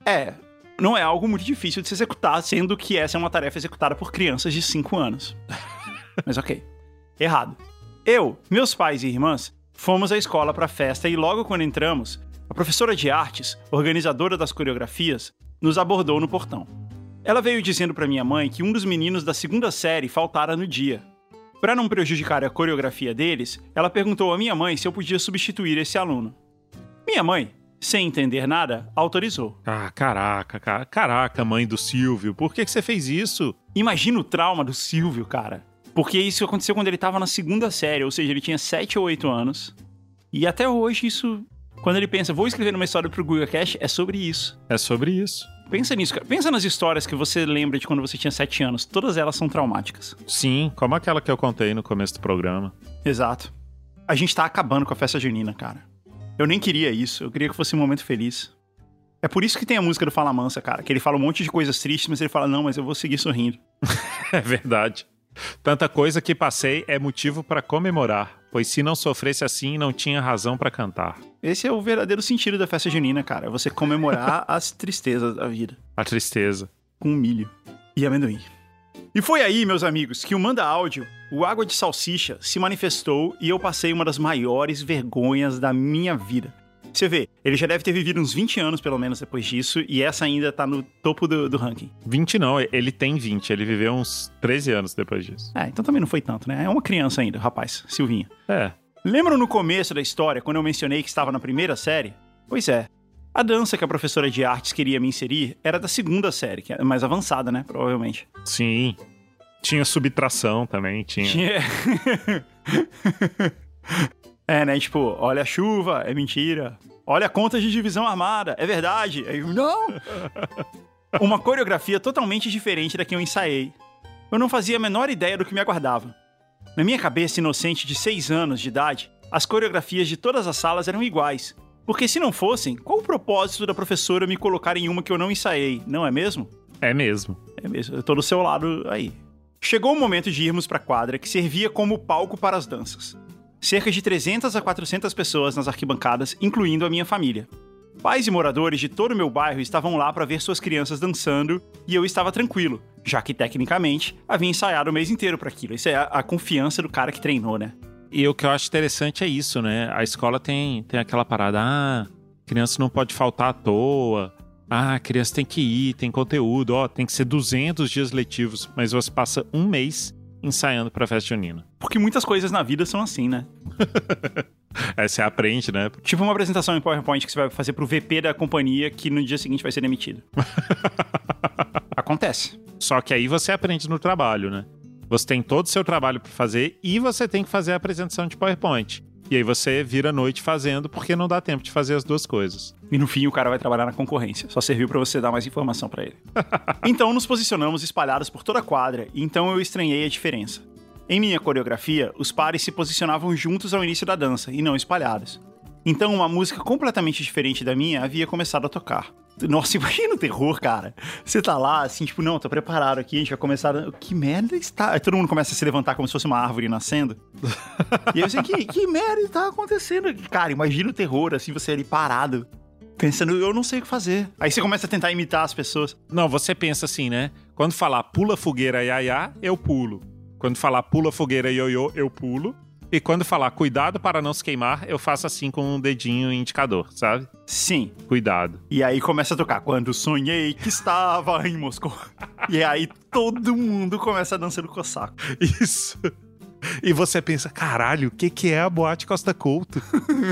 A: Não é algo muito difícil de se executar, sendo que essa é uma tarefa executada por crianças de 5 anos. Mas ok. Errado. Eu, meus pais e irmãs, fomos à escola para a festa e logo quando entramos, a professora de artes, organizadora das coreografias, nos abordou no portão. Ela veio dizendo para minha mãe que um dos meninos da 2ª série faltara no dia. Para não prejudicar a coreografia deles, ela perguntou à minha mãe se eu podia substituir esse aluno. Minha mãe, sem entender nada, autorizou.
B: Ah, caraca, mãe do Silvio, por que você fez isso?
A: Imagina o trauma do Silvio, cara. Porque isso aconteceu quando ele tava na 2ª série, ou seja, ele tinha 7 ou 8 anos. E até hoje isso, quando ele pensa, vou escrever uma história pro GugaCast, é sobre isso.
B: É sobre isso.
A: Pensa nisso, cara. Pensa nas histórias que você lembra de quando você tinha 7 anos. Todas elas são traumáticas.
B: Sim, como aquela que eu contei no começo do programa.
A: Exato. A gente tá acabando com a festa junina, cara. Eu nem queria isso. Eu queria que fosse um momento feliz. É por isso que tem a música do Fala Mansa, cara. Que ele fala um monte de coisas tristes, mas ele fala, não, mas eu vou seguir sorrindo.
B: É verdade. Tanta coisa que passei é motivo pra comemorar, pois se não sofresse assim, não tinha razão pra cantar.
A: Esse é o verdadeiro sentido da festa junina, cara. É você comemorar as tristezas da vida.
B: A tristeza.
A: Com milho e amendoim. E foi aí, meus amigos, que o Manda Áudio, o Água de Salsicha, se manifestou e eu passei uma das maiores vergonhas da minha vida. Você vê, ele já deve ter vivido uns 20 anos, pelo menos, depois disso, e essa ainda tá no topo do ranking.
B: 20 não, ele tem 20, ele viveu uns 13 anos depois disso.
A: Então também não foi tanto, né? É uma criança ainda, rapaz, Silvinha.
B: É.
A: Lembram no começo da história, quando eu mencionei que estava na primeira série? Pois é. A dança que a professora de artes queria me inserir era da segunda série, que é mais avançada, né? Provavelmente.
B: Sim. Tinha subtração também, tinha.
A: Né? Tipo, olha a chuva, é mentira. Olha a conta de divisão armada, é verdade. Aí, não! Uma coreografia totalmente diferente da que eu ensaiei. Eu não fazia a menor ideia do que me aguardava. Na minha cabeça inocente de 6 anos de idade, as coreografias de todas as salas eram iguais. Porque se não fossem, qual o propósito da professora me colocar em uma que eu não ensaiei, não é mesmo?
B: É mesmo.
A: É mesmo, eu tô do seu lado aí. Chegou o momento de irmos pra quadra que servia como palco para as danças. Cerca de 300 a 400 pessoas nas arquibancadas, incluindo a minha família. Pais e moradores de todo o meu bairro estavam lá para ver suas crianças dançando e eu estava tranquilo, já que tecnicamente havia ensaiado o mês inteiro para aquilo. Isso é a confiança do cara que treinou, né?
B: E o que eu acho interessante é isso, né? A escola tem aquela parada, criança não pode faltar à toa, criança tem que ir, tem conteúdo, tem que ser 200 dias letivos, mas você passa um mês ensaiando pra festa junina.
A: Porque muitas coisas na vida são assim, né?
B: Você aprende, né?
A: Tipo uma apresentação em PowerPoint que você vai fazer pro VP da companhia que no dia seguinte vai ser demitido. Acontece.
B: Só que aí você aprende no trabalho, né? Você tem todo o seu trabalho pra fazer e você tem que fazer a apresentação de PowerPoint. E aí você vira a noite fazendo porque não dá tempo de fazer as duas coisas.
A: E no fim o cara vai trabalhar na concorrência. Só serviu pra você dar mais informação pra ele. Então nos posicionamos espalhados por toda a quadra e então eu estranhei a diferença. Em minha coreografia, os pares se posicionavam juntos ao início da dança e não espalhados. Então uma música completamente diferente da minha havia começado a tocar. Nossa, imagina o terror, cara. Você tá lá, assim, tipo, não, tô preparado aqui, a gente vai começar... Que merda está... Aí todo mundo começa a se levantar como se fosse uma árvore nascendo. E aí eu sei, que merda está acontecendo? Cara, imagina o terror, assim, você ali parado, pensando, eu não sei o que fazer. Aí você começa a tentar imitar as pessoas.
B: Não, você pensa assim, né? Quando falar pula fogueira iaiá, eu pulo. Quando falar pula fogueira ioiô, eu pulo. E quando falar cuidado para não se queimar, eu faço assim com um dedinho indicador, sabe?
A: Sim.
B: Cuidado.
A: E aí começa a tocar Quando sonhei que estava em Moscou. E aí todo mundo começa a dançar no cossaco.
B: Isso. E você pensa, caralho, o que é a Boate Costa Couto?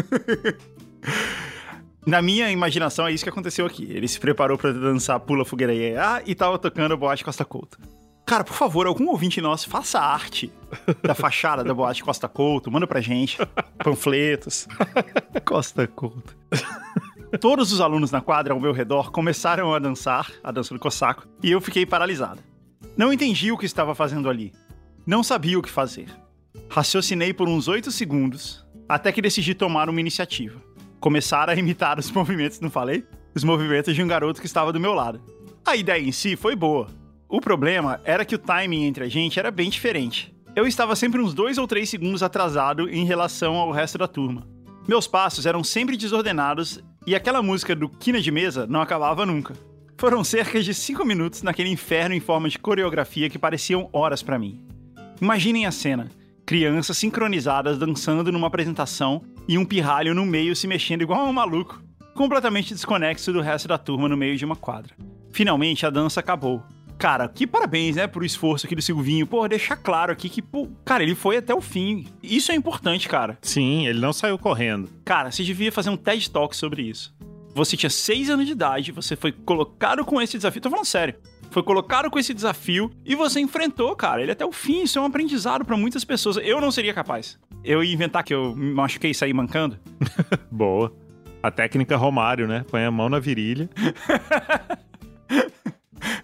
A: Na minha imaginação é isso que aconteceu aqui. Ele se preparou pra dançar Pula Fogueira e tava tocando a Boate Costa Couto. Cara, por favor, algum ouvinte nosso faça arte da fachada da Boate Costa Couto, manda pra gente, panfletos. Costa Couto. Todos os alunos na quadra ao meu redor começaram a dançar, a dança do cossaco, e eu fiquei paralisado. Não entendi o que estava fazendo ali. Não sabia o que fazer. Raciocinei por uns 8 segundos, até que decidi tomar uma iniciativa. Começar a imitar os movimentos, não falei? Os movimentos de um garoto que estava do meu lado. A ideia em si foi boa. O problema era que o timing entre a gente era bem diferente. Eu estava sempre uns 2 ou 3 segundos atrasado em relação ao resto da turma. Meus passos eram sempre desordenados e aquela música do Quina de Mesa não acabava nunca. Foram cerca de 5 minutos naquele inferno em forma de coreografia que pareciam horas pra mim. Imaginem a cena. Crianças sincronizadas dançando numa apresentação e um pirralho no meio se mexendo igual um maluco, completamente desconexo do resto da turma no meio de uma quadra. Finalmente a dança acabou. Cara, que parabéns, né, pro esforço aqui do Silvinho. Pô, deixar claro aqui que, cara, ele foi até o fim. Isso é importante, cara.
B: Sim, ele não saiu correndo.
A: Cara, você devia fazer um TED Talk sobre isso. Você tinha 6 anos de idade, você foi colocado com esse desafio. Tô falando sério. Foi colocado com esse desafio e você enfrentou, cara, ele até o fim. Isso é um aprendizado pra muitas pessoas. Eu não seria capaz. Eu ia inventar que eu me machuquei e saí mancando.
B: Boa. A técnica Romário, né? Põe a mão na virilha.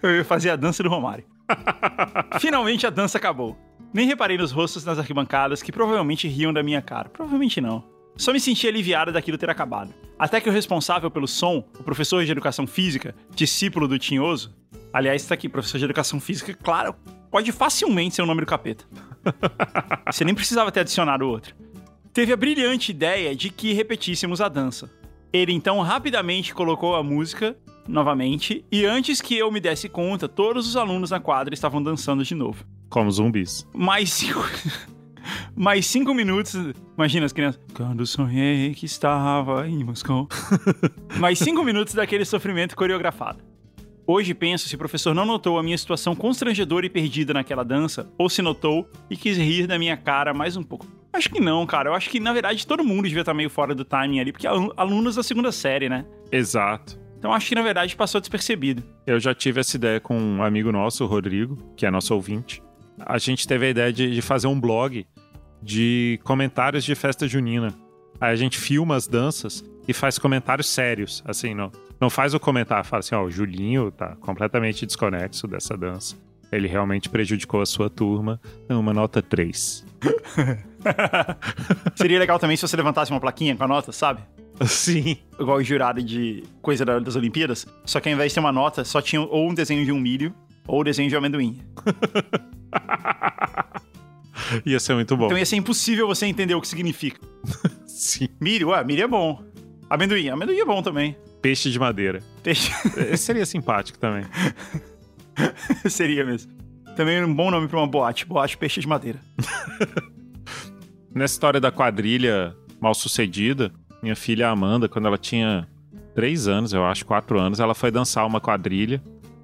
A: Eu ia fazer a dança do Romário. Finalmente a dança acabou. Nem reparei nos rostos nas arquibancadas que provavelmente riam da minha cara. Provavelmente não. Só me senti aliviado daquilo ter acabado. Até que o responsável pelo som, o professor de educação física, discípulo do Tinhoso, aliás, tá aqui, professor de educação física, claro, pode facilmente ser o nome do capeta. Você nem precisava ter adicionado o outro. Teve a brilhante ideia de que repetíssemos a dança. Ele então rapidamente colocou a música novamente e antes que eu me desse conta, todos os alunos na quadra estavam dançando de novo.
B: Como zumbis.
A: Mais 5 minutos. Imagina as crianças. Quando sonhei que estava em Moscou. Mais 5 minutos daquele sofrimento coreografado. Hoje penso se o professor não notou a minha situação constrangedora e perdida naquela dança, ou se notou e quis rir da minha cara mais um pouco. Acho que não, cara. Eu acho que, na verdade, todo mundo devia estar meio fora do timing ali, porque alunos da segunda série, né?
B: Exato.
A: Então acho que, na verdade, passou despercebido.
B: Eu já tive essa ideia com um amigo nosso, o Rodrigo, que é nosso ouvinte. A gente teve a ideia de fazer um blog de comentários de festa junina. Aí a gente filma as danças e faz comentários sérios, assim, não faz o comentário, fala assim, ó, o Julinho tá completamente desconexo dessa dança. Ele realmente prejudicou a sua turma, uma nota 3.
A: Seria legal também se você levantasse uma plaquinha com a nota, sabe?
B: Sim.
A: Igual o jurado de coisa das Olimpíadas, só que ao invés de ter uma nota, só tinha ou um desenho de um milho ou o desenho de um amendoim.
B: Ia ser muito bom.
A: Então ia ser impossível você entender o que significa.
B: Sim.
A: Milho é bom. Amendoim é bom também.
B: Peixe de madeira.
A: Peixe.
B: Seria simpático também.
A: Seria mesmo. Também um bom nome pra uma boate. Boate peixe de madeira.
B: Nessa história da quadrilha mal sucedida, minha filha Amanda, quando ela tinha 3 anos, eu acho, 4 anos, ela foi dançar uma quadrilha.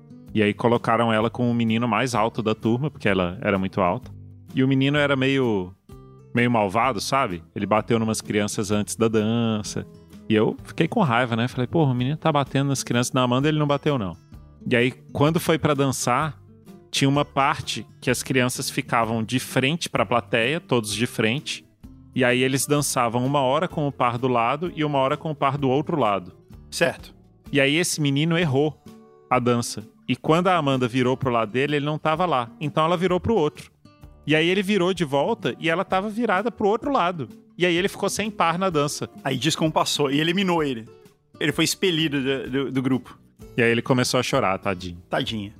B: E aí colocaram ela com o menino mais alto da turma, porque ela era muito alta. E o menino era meio malvado, sabe? Ele bateu numas crianças antes da dança. E eu fiquei com raiva, né? Falei, porra, o menino tá batendo nas crianças. Na Amanda ele não bateu, não. E aí, quando foi pra dançar, tinha uma parte que as crianças ficavam de frente pra plateia, todos de frente. E aí eles dançavam 1 hora com o par do lado e 1 hora com o par do outro lado.
A: Certo.
B: E aí esse menino errou a dança. E quando a Amanda virou pro lado dele, ele não tava lá. Então ela virou pro outro. E aí ele virou de volta e ela tava virada pro outro lado. E aí ele ficou sem par na dança.
A: Aí descompassou e eliminou ele. Ele foi expelido do grupo.
B: E aí ele começou a chorar, tadinho.
A: Tadinha.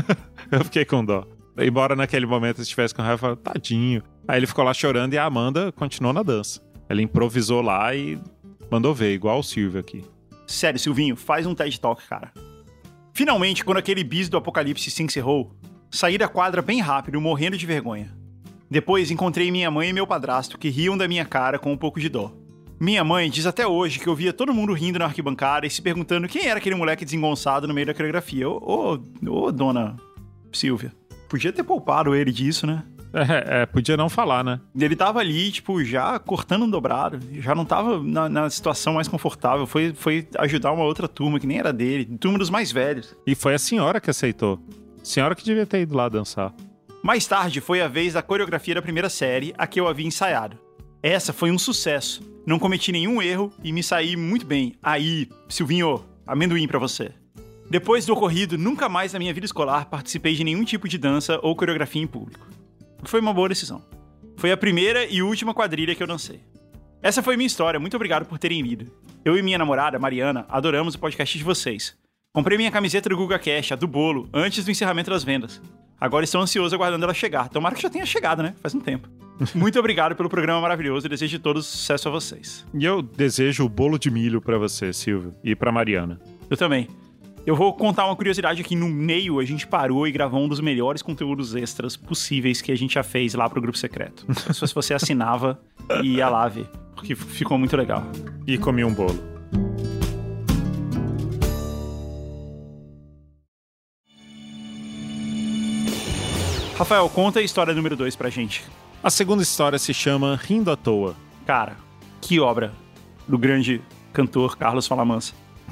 B: Eu fiquei com dó. Embora naquele momento eu estivesse com raiva, eu falei, tadinho. Aí ele ficou lá chorando e a Amanda continuou na dança. Ela improvisou lá e mandou ver, igual o Silvio aqui.
A: Sério, Silvinho, faz um TED Talk, cara. Finalmente, quando aquele bis do apocalipse se encerrou, saí da quadra bem rápido, morrendo de vergonha. Depois encontrei minha mãe e meu padrasto, que riam da minha cara com um pouco de dó. Minha mãe diz até hoje que eu via todo mundo rindo na arquibancada e se perguntando quem era aquele moleque desengonçado no meio da coreografia. Ô, dona Silvia, podia ter poupado ele disso, né?
B: Podia não falar, né?
A: Ele tava ali, tipo, já cortando um dobrado, já não tava na situação mais confortável, foi ajudar uma outra turma que nem era dele, turma dos mais velhos.
B: E foi a senhora que aceitou. Senhora que devia ter ido lá dançar.
A: Mais tarde foi a vez da coreografia da primeira série, a que eu havia ensaiado. Essa foi um sucesso. Não cometi nenhum erro e me saí muito bem. Aí, Silvinho, amendoim pra você. Depois do ocorrido, nunca mais na minha vida escolar participei de nenhum tipo de dança ou coreografia em público. Foi uma boa decisão. Foi a primeira e última quadrilha que eu dancei. Essa foi minha história, muito obrigado por terem lido. Eu e minha namorada, Mariana, adoramos o podcast de vocês. Comprei minha camiseta do GugaCast, a do bolo, antes do encerramento das vendas. Agora estou ansioso aguardando ela chegar. Tomara que já tenha chegado, né? Faz um tempo. Muito obrigado pelo programa maravilhoso e desejo de todo sucesso a vocês.
B: E eu desejo o bolo de milho pra você, Silvio, e pra Mariana.
A: Eu também. Eu vou contar uma curiosidade aqui. No meio, a gente parou e gravou um dos melhores conteúdos extras possíveis que a gente já fez lá pro Grupo Secreto. Se você assinava e ia lá ver, porque ficou muito legal.
B: E comi um bolo.
A: Rafael, conta a história número 2 pra gente.
B: A segunda história se chama Rindo à Toa.
A: Cara, que obra do grande cantor Carlos Falamansa.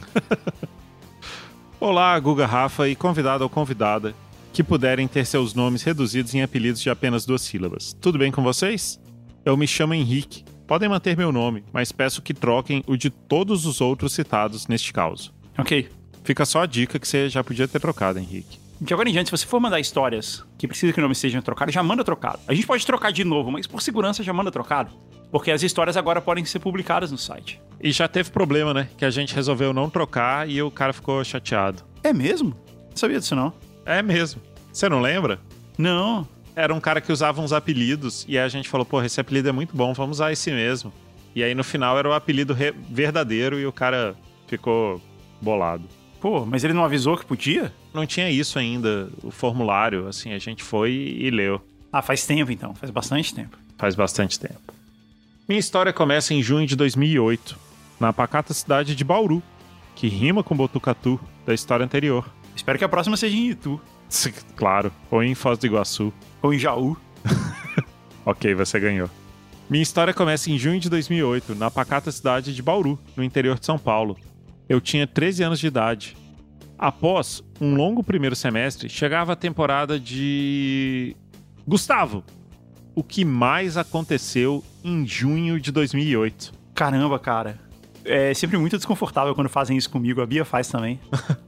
B: Olá, Guga, Rafa e convidado ou convidada que puderem ter seus nomes reduzidos em apelidos de apenas 2 sílabas. Tudo bem com vocês? Eu me chamo Henrique. Podem manter meu nome, mas peço que troquem o de todos os outros citados neste caso.
A: Ok.
B: Fica só a dica que você já podia ter trocado, Henrique.
A: De agora em diante, se você for mandar histórias que precisa que o nome seja trocado, já manda trocado. A gente pode trocar de novo, mas por segurança já manda trocado. Porque as histórias agora podem ser publicadas no site.
B: E já teve problema, né? Que a gente resolveu não trocar e o cara ficou chateado.
A: É mesmo? Não sabia disso, não.
B: É mesmo. Você não lembra?
A: Não.
B: Era um cara que usava uns apelidos e aí a gente falou, porra, esse apelido é muito bom, vamos usar esse mesmo. E aí no final era o apelido verdadeiro e o cara ficou bolado.
A: Pô, mas ele não avisou que podia?
B: Não tinha isso ainda, o formulário, assim, a gente foi e leu.
A: Ah, faz tempo então, faz bastante tempo.
B: Faz bastante tempo. Minha história começa em junho de 2008, na pacata cidade de Bauru, que rima com Botucatu, da história anterior.
A: Espero que a próxima seja em Itu.
B: Claro, ou em Foz do Iguaçu.
A: Ou em Jaú.
B: Ok, você ganhou. Minha história começa em junho de 2008, na pacata cidade de Bauru, no interior de São Paulo. Eu tinha 13 anos de idade. Após um longo primeiro semestre, chegava a temporada de... Gustavo, o que mais aconteceu em junho de 2008?
A: Caramba, cara. É sempre muito desconfortável quando fazem isso comigo. A Bia faz também.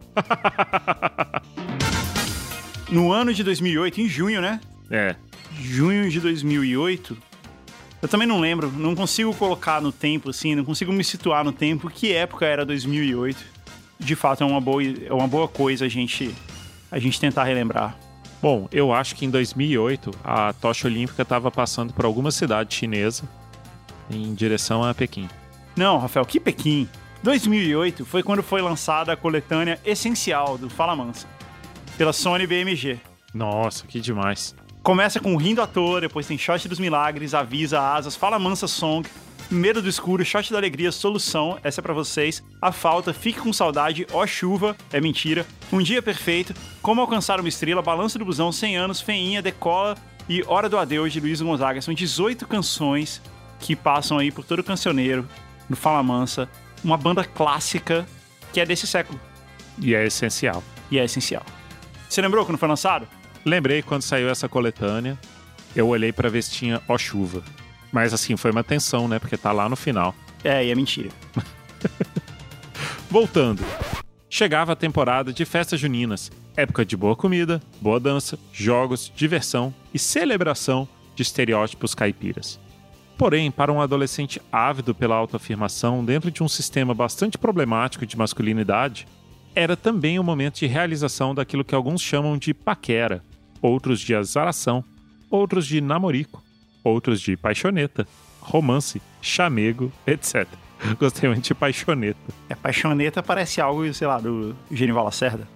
A: No ano de 2008, em junho, né?
B: É.
A: Junho de 2008... Eu também não lembro, não consigo colocar no tempo, assim, não consigo me situar no tempo. Que época era 2008? De fato, é uma boa coisa a gente tentar relembrar.
B: Bom, eu acho que em 2008 a tocha olímpica estava passando por alguma cidade chinesa em direção a Pequim.
A: Não, Rafael, que Pequim? 2008 foi quando foi lançada a coletânea Essencial do Fala Mansa, pela Sony BMG.
B: Nossa, que demais.
A: Começa com Rindo à Toa, depois tem Shot dos Milagres, Avisa, Asas, Fala Mansa Song, Medo do Escuro, Shot da Alegria, Solução, essa é pra vocês, A Falta, Fique com Saudade, Ó Chuva, é mentira, Um Dia Perfeito, Como Alcançar uma Estrela, Balanço do Busão, 100 Anos, Feinha, Decola e Hora do Adeus, de Luiz Gonzaga. São 18 canções que passam aí por todo o cancioneiro do Fala Mansa, uma banda clássica que é desse século.
B: E é essencial.
A: E é essencial. Você lembrou quando foi lançado?
B: Lembrei quando saiu essa coletânea, eu olhei pra ver se tinha Ó Chuva. Mas assim, foi uma tensão, né? Porque tá lá no final.
A: É, e é mentira.
B: Voltando. Chegava a temporada de festas juninas, época de boa comida, boa dança, jogos, diversão e celebração de estereótipos caipiras. Porém, para um adolescente ávido pela autoafirmação dentro de um sistema bastante problemático de masculinidade, era também um momento de realização daquilo que alguns chamam de paquera, outros de azaração, outros de namorico, outros de paixoneta, romance, chamego, etc. Gostei muito de paixoneta.
A: É, paixoneta parece algo, sei lá, do Genival Lacerda.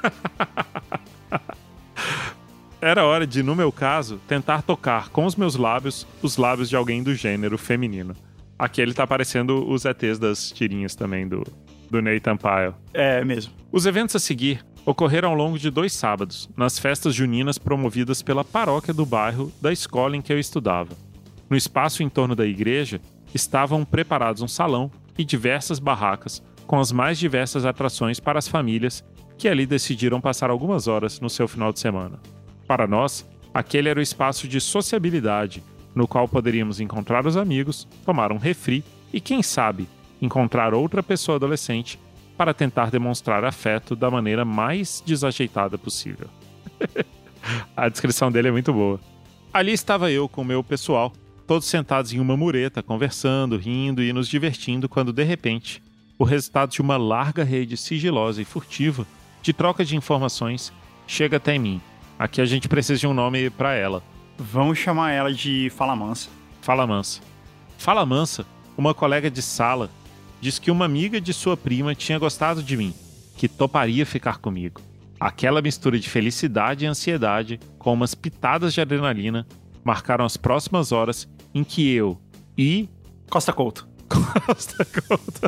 B: Era hora de, no meu caso, tentar tocar com os meus lábios os lábios de alguém do gênero feminino. Aqui ele tá parecendo os ETs das tirinhas também do Nathan Pyle.
A: É mesmo.
B: Os eventos a seguir ocorreram ao longo de 2 sábados, nas festas juninas promovidas pela paróquia do bairro da escola em que eu estudava. No espaço em torno da igreja, estavam preparados um salão e diversas barracas com as mais diversas atrações para as famílias que ali decidiram passar algumas horas no seu final de semana. Para nós, aquele era o espaço de sociabilidade, no qual poderíamos encontrar os amigos, tomar um refri e, quem sabe, encontrar outra pessoa adolescente para tentar demonstrar afeto da maneira mais desajeitada possível. A descrição dele é muito boa. Ali estava eu com o meu pessoal, todos sentados em uma mureta, conversando, rindo e nos divertindo, quando de repente, o resultado de uma larga rede sigilosa e furtiva de troca de informações chega até mim. Aqui a gente precisa de um nome para ela.
A: Vamos chamar ela de Fala Mansa.
B: Fala Mansa. Fala Mansa, uma colega de sala, diz que uma amiga de sua prima tinha gostado de mim, que toparia ficar comigo. Aquela mistura de felicidade e ansiedade, com umas pitadas de adrenalina, marcaram as próximas horas em que eu e...
A: Costa Couto.
B: Costa Couto.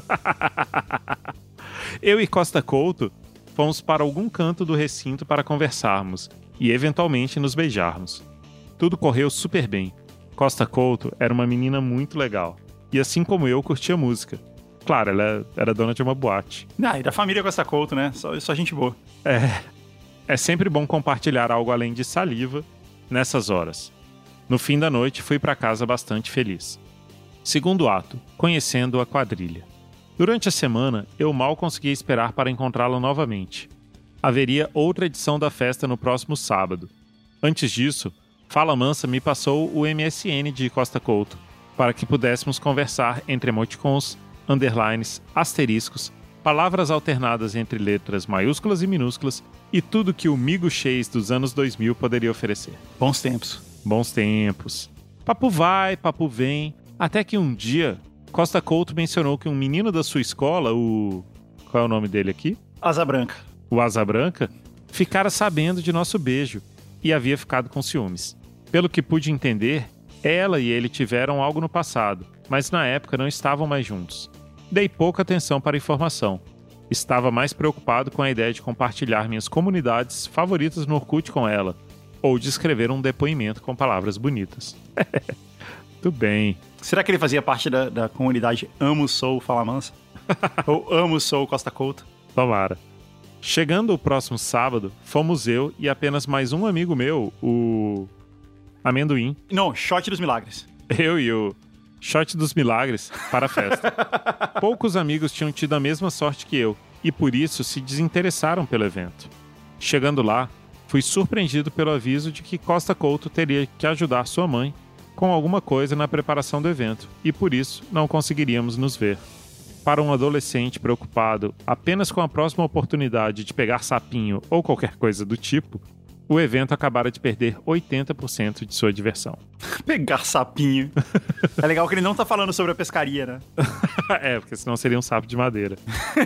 B: Eu e Costa Couto fomos para algum canto do recinto para conversarmos e eventualmente nos beijarmos. Tudo correu super bem. Costa Couto era uma menina muito legal. E assim como eu, curtia música. Claro, ela era dona de uma boate.
A: Ah, e da família Costa Couto, né? Só gente boa.
B: É sempre bom compartilhar algo além de saliva nessas horas. No fim da noite, fui para casa bastante feliz. Segundo ato, conhecendo a quadrilha. Durante a semana, eu mal conseguia esperar para encontrá-la novamente. haveria outra edição da festa no próximo sábado. Antes disso, Fala Mansa me passou o MSN de Costa Couto, para que pudéssemos conversar entre emoticons, underlines, asteriscos, palavras alternadas entre letras maiúsculas e minúsculas e tudo que o Migo Chase dos anos 2000 poderia oferecer.
A: Bons tempos.
B: Bons tempos. Papo vai, papo vem, até que um dia Costa Couto mencionou que um menino da sua escola, qual é o nome dele aqui?
A: Asa Branca.
B: O Asa Branca, ficara sabendo de nosso beijo e havia ficado com ciúmes. Pelo que pude entender, ela e ele tiveram algo no passado, mas na época não estavam mais juntos. Dei pouca atenção para a informação. Estava mais preocupado com a ideia de compartilhar minhas comunidades favoritas no Orkut com ela, ou de escrever um depoimento com palavras bonitas. Tudo bem.
A: Será que ele fazia parte da comunidade Amo Sou Fala Mansa? Ou Amo Sou Costa Couto?
B: Tomara. Chegando o próximo sábado, fomos eu e apenas mais um amigo meu, o Amendoim.
A: Não, Shot dos Milagres.
B: Eu e o Shot dos Milagres para a festa. Poucos amigos tinham tido a mesma sorte que eu e por isso se desinteressaram pelo evento. Chegando lá, fui surpreendido pelo aviso de que Costa Couto teria que ajudar sua mãe com alguma coisa na preparação do evento e por isso não conseguiríamos nos ver. Para um adolescente preocupado apenas com a próxima oportunidade de pegar sapinho ou qualquer coisa do tipo, o evento acabara de perder 80% de sua diversão.
A: Pegar sapinho. É legal que ele não tá falando sobre a pescaria, né?
B: Porque senão seria um sapo de madeira.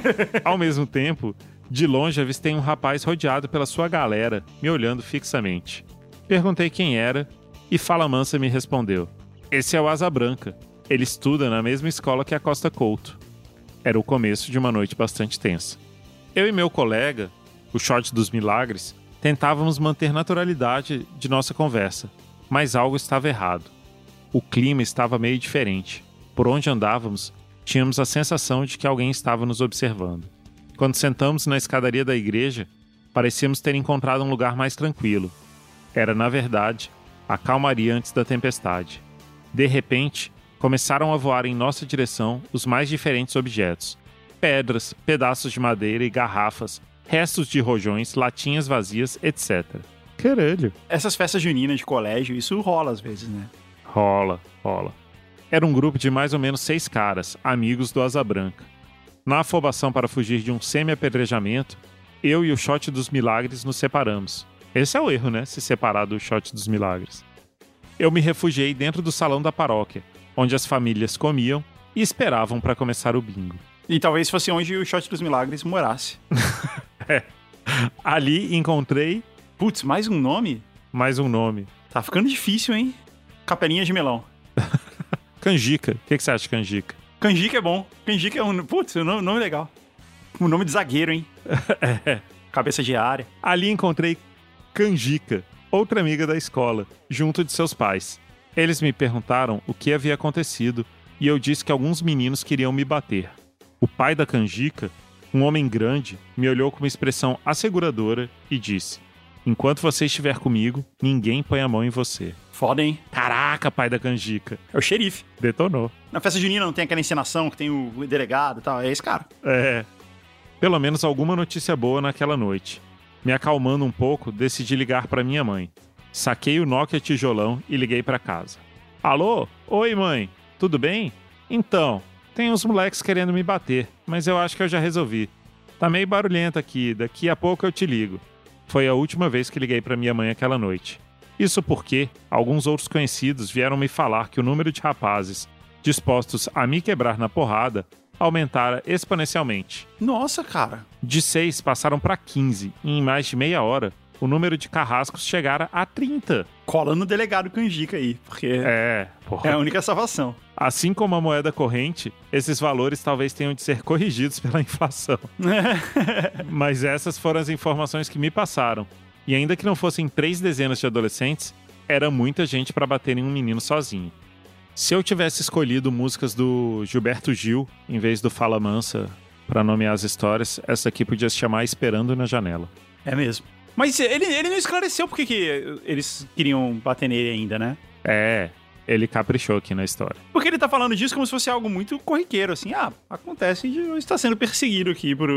B: Ao mesmo tempo, de longe avistei um rapaz rodeado pela sua galera, me olhando fixamente. Perguntei quem era e Fala Mansa me respondeu. Esse é o Asa Branca. Ele estuda na mesma escola que a Costa Couto. Era o começo de uma noite bastante tensa. Eu e meu colega, o Shot dos Milagres, tentávamos manter naturalidade de nossa conversa, mas algo estava errado. O clima estava meio diferente. Por onde andávamos, tínhamos a sensação de que alguém estava nos observando. Quando sentamos na escadaria da igreja, parecíamos ter encontrado um lugar mais tranquilo. Era, na verdade, a calmaria antes da tempestade. De repente, começaram a voar em nossa direção os mais diferentes objetos. Pedras, pedaços de madeira e garrafas, restos de rojões, latinhas vazias, etc. Caralho.
A: Essas festas juninas de colégio, isso rola às vezes, né?
B: Rola. Era um grupo de mais ou menos 6 caras, amigos do Asa Branca. Na afobação para fugir de um semi-apedrejamento, eu e o Shot dos Milagres nos separamos. Esse é o erro, né? Se separar do Shot dos Milagres. Eu me refugiei dentro do salão da paróquia, onde as famílias comiam e esperavam para começar o bingo.
A: E talvez fosse onde o Shot dos Milagres morasse.
B: Ali encontrei...
A: Putz, mais um nome?
B: Mais um nome.
A: Tá ficando difícil, hein? Capelinha de melão.
B: Canjica. O que você acha de canjica?
A: Canjica é bom. Canjica é um... Putz, nome legal. Um nome de zagueiro, hein? Cabeça de área.
B: Ali encontrei Canjica, outra amiga da escola, junto de seus pais. Eles me perguntaram o que havia acontecido e eu disse que alguns meninos queriam me bater. O pai da Canjica, um homem grande, me olhou com uma expressão asseguradora e disse: enquanto você estiver comigo, ninguém põe a mão em você.
A: Foda, hein?
B: Caraca, pai da Canjica.
A: É o xerife.
B: Detonou.
A: Na festa junina não tem aquela encenação que tem o delegado e tal. É esse cara.
B: Pelo menos alguma notícia boa naquela noite. Me acalmando um pouco, decidi ligar para minha mãe. Saquei o Nokia tijolão e liguei para casa. Alô? Oi, mãe. Tudo bem? Então, tem uns moleques querendo me bater, mas eu acho que eu já resolvi. Tá meio barulhento aqui, daqui a pouco eu te ligo. Foi a última vez que liguei para minha mãe aquela noite. Isso porque alguns outros conhecidos vieram me falar que o número de rapazes dispostos a me quebrar na porrada aumentara exponencialmente.
A: Nossa, cara.
B: De 6 passaram para 15 e em mais de meia hora o número de carrascos chegara a 30.
A: Cola no delegado Canjica aí, porque é a única salvação.
B: Assim como a moeda corrente, esses valores talvez tenham de ser corrigidos pela inflação. Mas essas foram as informações que me passaram. E ainda que não fossem 3 dezenas de adolescentes, era muita gente para bater em um menino sozinho. Se eu tivesse escolhido músicas do Gilberto Gil, em vez do Fala Mansa, para nomear as histórias, essa aqui podia se chamar Esperando na Janela.
A: É mesmo. Mas ele não esclareceu por que eles queriam bater nele ainda, né?
B: Ele caprichou aqui na história.
A: Porque ele tá falando disso como se fosse algo muito corriqueiro, assim. Acontece de eu estar sendo perseguido aqui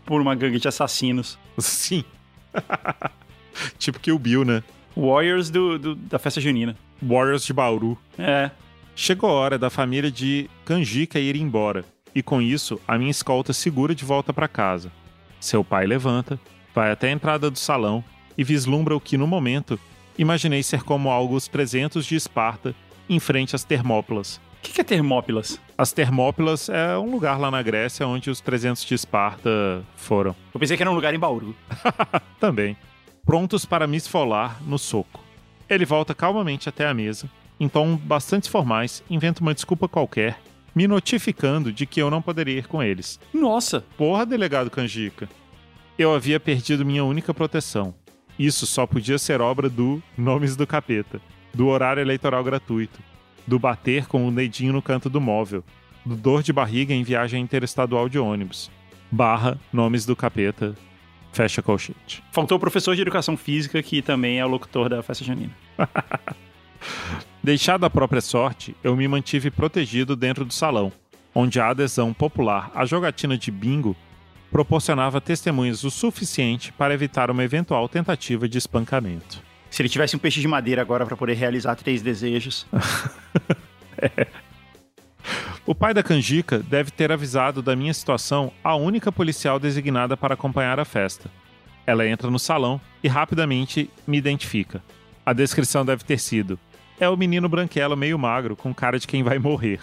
A: por uma gangue de assassinos.
B: Sim. Tipo Kill Bill, né?
A: Warriors da festa junina.
B: Warriors de Bauru.
A: É.
B: Chegou a hora da família de Kanjika ir embora. E com isso, a minha escolta segura de volta para casa. Seu pai levanta, vai até a entrada do salão e vislumbra o que, no momento, imaginei ser como algo os 300 de Esparta em frente às Termópilas.
A: O que é Termópilas?
B: As Termópilas é um lugar lá na Grécia onde os 300 de Esparta foram.
A: Eu pensei que era um lugar em Bauru.
B: Também. Prontos para me esfolar no soco. Ele volta calmamente até a mesa, em tom bastante formais, inventa uma desculpa qualquer, me notificando de que eu não poderia ir com eles.
A: Nossa!
B: Porra, delegado Kanjika. Eu havia perdido minha única proteção. Isso só podia ser obra do Nomes do Capeta, do horário eleitoral gratuito, do bater com o dedinho no canto do móvel, do dor de barriga em viagem interestadual de ônibus, Nomes do Capeta, fecha colchete.
A: Faltou o professor de educação física, que também é o locutor da festa junina.
B: Deixado à própria sorte, eu me mantive protegido dentro do salão, onde a adesão popular à jogatina de bingo proporcionava testemunhas o suficiente para evitar uma eventual tentativa de espancamento.
A: Se ele tivesse um peixe de madeira agora para poder realizar 3 desejos.
B: É. O pai da Kanjika deve ter avisado da minha situação a única policial designada para acompanhar a festa. Ela entra no salão e rapidamente me identifica. A descrição deve ter sido: é o menino branquelo meio magro, com cara de quem vai morrer.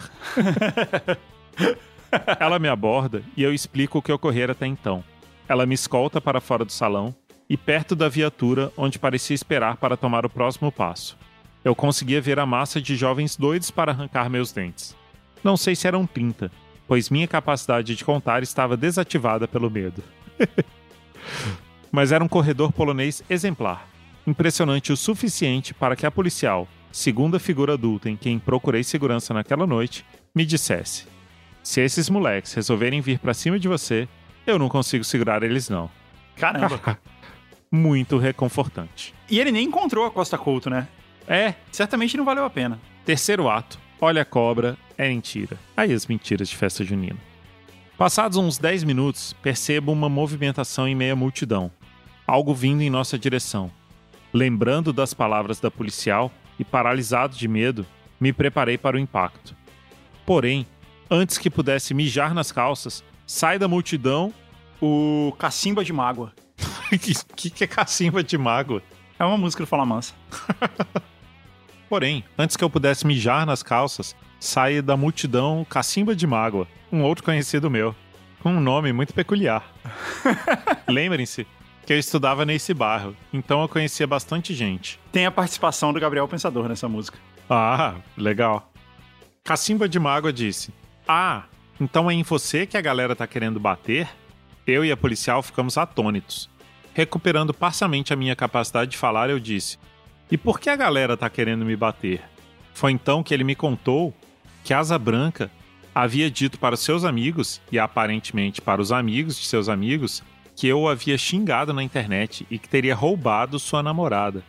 B: Ela me aborda e eu explico o que ocorrera até então. Ela me escolta para fora do salão e perto da viatura onde parecia esperar para tomar o próximo passo. Eu conseguia ver a massa de jovens doidos para arrancar meus dentes. Não sei se eram 30, pois minha capacidade de contar estava desativada pelo medo. Mas era um corredor polonês exemplar, impressionante o suficiente para que a policial, segunda figura adulta em quem procurei segurança naquela noite, me dissesse: se esses moleques resolverem vir pra cima de você, eu não consigo segurar eles não.
A: Caramba.
B: Muito reconfortante.
A: E ele nem encontrou a Costa Couto, né?
B: É.
A: Certamente não valeu a pena.
B: Terceiro ato. Olha a cobra, é mentira. Aí as mentiras de festa junina. Passados uns 10 minutos, percebo uma movimentação em meia multidão. Algo vindo em nossa direção. Lembrando das palavras da policial e paralisado de medo, me preparei para o impacto. Porém, antes que pudesse mijar nas calças, sai da multidão
A: o Cacimba de Mágoa.
B: que é Cacimba de Mágoa?
A: É uma música do Fala Mansa.
B: Porém, antes que eu pudesse mijar nas calças, sai da multidão Cacimba de Mágoa, um outro conhecido meu, com um nome muito peculiar. Lembrem-se que eu estudava nesse bairro, então eu conhecia bastante gente.
A: Tem a participação do Gabriel Pensador nessa música.
B: Ah, legal. Cacimba de Mágoa disse: ah, então é em você que a galera tá querendo bater? Eu e a policial ficamos atônitos. Recuperando parcialmente a minha capacidade de falar, eu disse: e por que a galera tá querendo me bater? Foi então que ele me contou que Asa Branca havia dito para os seus amigos, e aparentemente para os amigos de seus amigos, que eu o havia xingado na internet e que teria roubado sua namorada.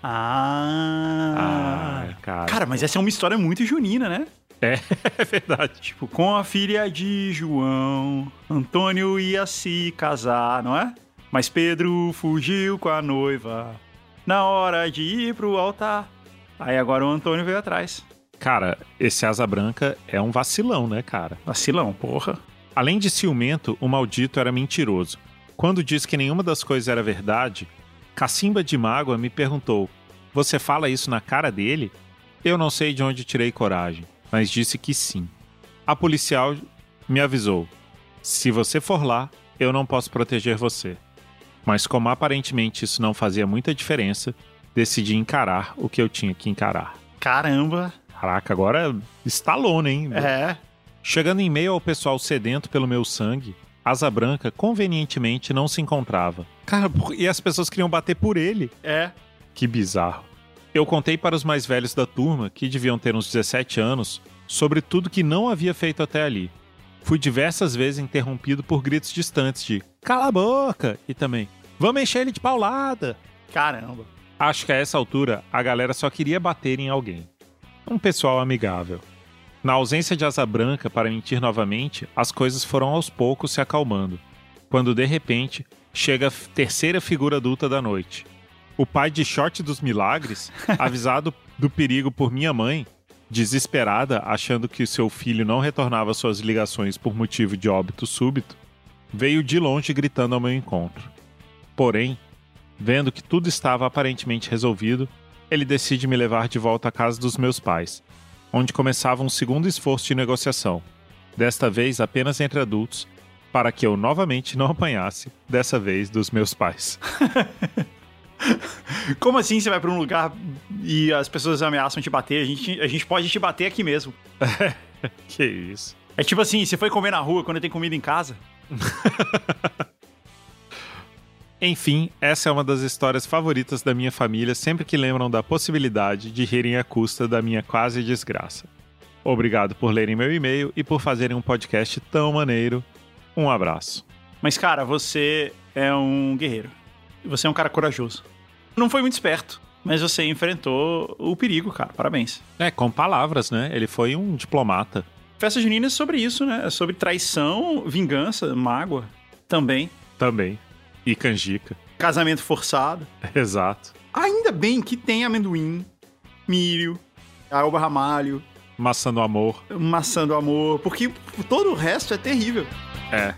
A: Cara. Cara, mas essa é uma história muito junina, né?
B: É verdade.
A: Tipo, com a filha de João, Antônio ia se casar, não é? Mas Pedro fugiu com a noiva na hora de ir pro altar. Aí agora o Antônio veio atrás.
B: Cara, esse Asa Branca é um vacilão, né, cara?
A: Vacilão, porra.
B: Além de ciumento, o maldito era mentiroso. Quando disse que nenhuma das coisas era verdade, Cacimba de Mágoa me perguntou: você fala isso na cara dele? Eu não sei de onde tirei coragem, mas disse que sim. A policial me avisou: se você for lá, eu não posso proteger você. Mas como aparentemente isso não fazia muita diferença, decidi encarar o que eu tinha que encarar.
A: Caramba!
B: Caraca, agora estalou, hein?
A: É.
B: Chegando em meio ao pessoal sedento pelo meu sangue, Asa Branca convenientemente não se encontrava. Cara, e as pessoas queriam bater por ele?
A: É.
B: Que bizarro. Eu contei para os mais velhos da turma, que deviam ter uns 17 anos, sobre tudo que não havia feito até ali. Fui diversas vezes interrompido por gritos distantes de cala a boca! E também, vamos encher ele de paulada!
A: Caramba!
B: Acho que a essa altura a galera só queria bater em alguém. Um pessoal amigável. Na ausência de Asa Branca para mentir novamente, as coisas foram aos poucos se acalmando. quando de repente chega a terceira figura adulta da noite. O pai de Short dos Milagres, avisado do perigo por minha mãe, desesperada, achando que seu filho não retornava suas ligações por motivo de óbito súbito, veio de longe gritando ao meu encontro. Porém, vendo que tudo estava aparentemente resolvido, ele decide me levar de volta à casa dos meus pais, onde começava um segundo esforço de negociação, desta vez apenas entre adultos, para que eu novamente não apanhasse, dessa vez dos meus pais.
A: Como assim você vai pra um lugar e as pessoas ameaçam te bater? A gente pode te bater aqui mesmo.
B: Que isso.
A: É tipo assim, você foi comer na rua quando tem comida em casa?
B: Enfim, essa é uma das histórias favoritas da minha família sempre que lembram da possibilidade de rirem à custa da minha quase desgraça. Obrigado por lerem meu e-mail e por fazerem um podcast tão maneiro. Um abraço.
A: Mas, cara, você é um guerreiro. Você é um cara corajoso. Não foi muito esperto, mas você enfrentou o perigo, cara. Parabéns.
B: Com palavras, né? Ele foi um diplomata.
A: Festa junina é sobre isso, né? É sobre traição, vingança, mágoa. Também.
B: E canjica.
A: Casamento forçado.
B: Exato.
A: Ainda bem que tem amendoim, milho, alba ramalho.
B: Maçã do amor.
A: Maçã do amor. Porque todo o resto é terrível.
B: É.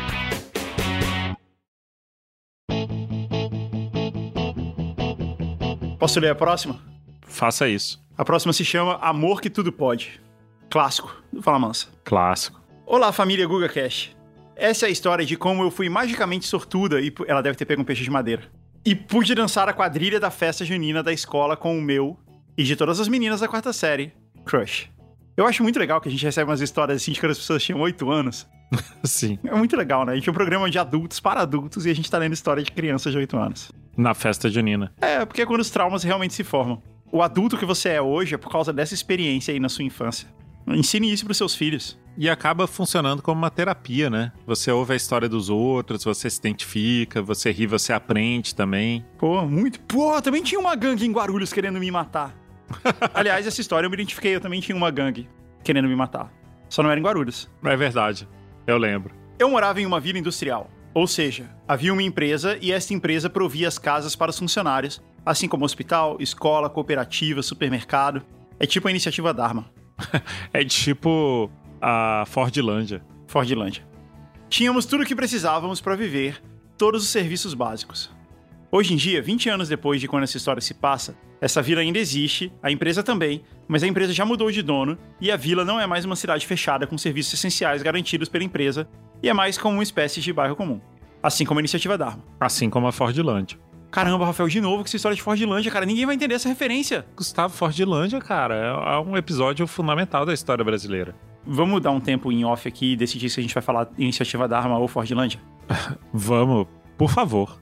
A: Posso ler a próxima?
B: Faça isso.
A: A próxima se chama Amor que Tudo Pode. Clássico do Fala Mansa.
B: Clássico.
A: Olá, família GugaCast. Essa é a história de como eu fui magicamente sortuda e ela deve ter pego um peixe de madeira. E pude dançar a quadrilha da festa junina da escola com o meu e de todas as meninas da quarta série, crush. Eu acho muito legal que a gente recebe umas histórias assim de quando as pessoas tinham 8 anos.
B: Sim.
A: É muito legal, né? A gente é um programa de adultos para adultos e a gente tá lendo história de crianças de 8 anos.
B: Na festa junina.
A: É, porque é quando os traumas realmente se formam. O adulto que você é hoje é por causa dessa experiência aí na sua infância. Ensine isso pros seus filhos.
B: E acaba funcionando como uma terapia, né? Você ouve a história dos outros, você se identifica, você ri, você aprende também.
A: Pô, muito. Pô, também tinha uma gangue em Guarulhos querendo me matar. Aliás, essa história eu me identifiquei, eu também tinha uma gangue querendo me matar. Só não era em Guarulhos.
B: É verdade, eu lembro.
A: Eu morava em uma vila industrial. Ou seja, havia uma empresa e esta empresa provia as casas para os funcionários, assim como hospital, escola, cooperativa, supermercado. É tipo a iniciativa Dharma.
B: É tipo a Fordlândia.
A: Fordlândia. Tínhamos tudo o que precisávamos para viver, todos os serviços básicos. Hoje em dia, 20 anos depois de quando essa história se passa, essa vila ainda existe, a empresa também, mas a empresa já mudou de dono e a vila não é mais uma cidade fechada com serviços essenciais garantidos pela empresa e é mais como uma espécie de bairro comum. Assim como a iniciativa Dharma.
B: Assim como a Fordlândia.
A: Caramba, Rafael, de novo com essa história de Fordlândia, cara. Ninguém vai entender essa referência.
B: Gustavo, Fordlândia, cara, é um episódio fundamental da história brasileira.
A: Vamos dar um tempo em off aqui e decidir se a gente vai falar iniciativa Dharma ou Fordlândia?
B: Vamos, por favor.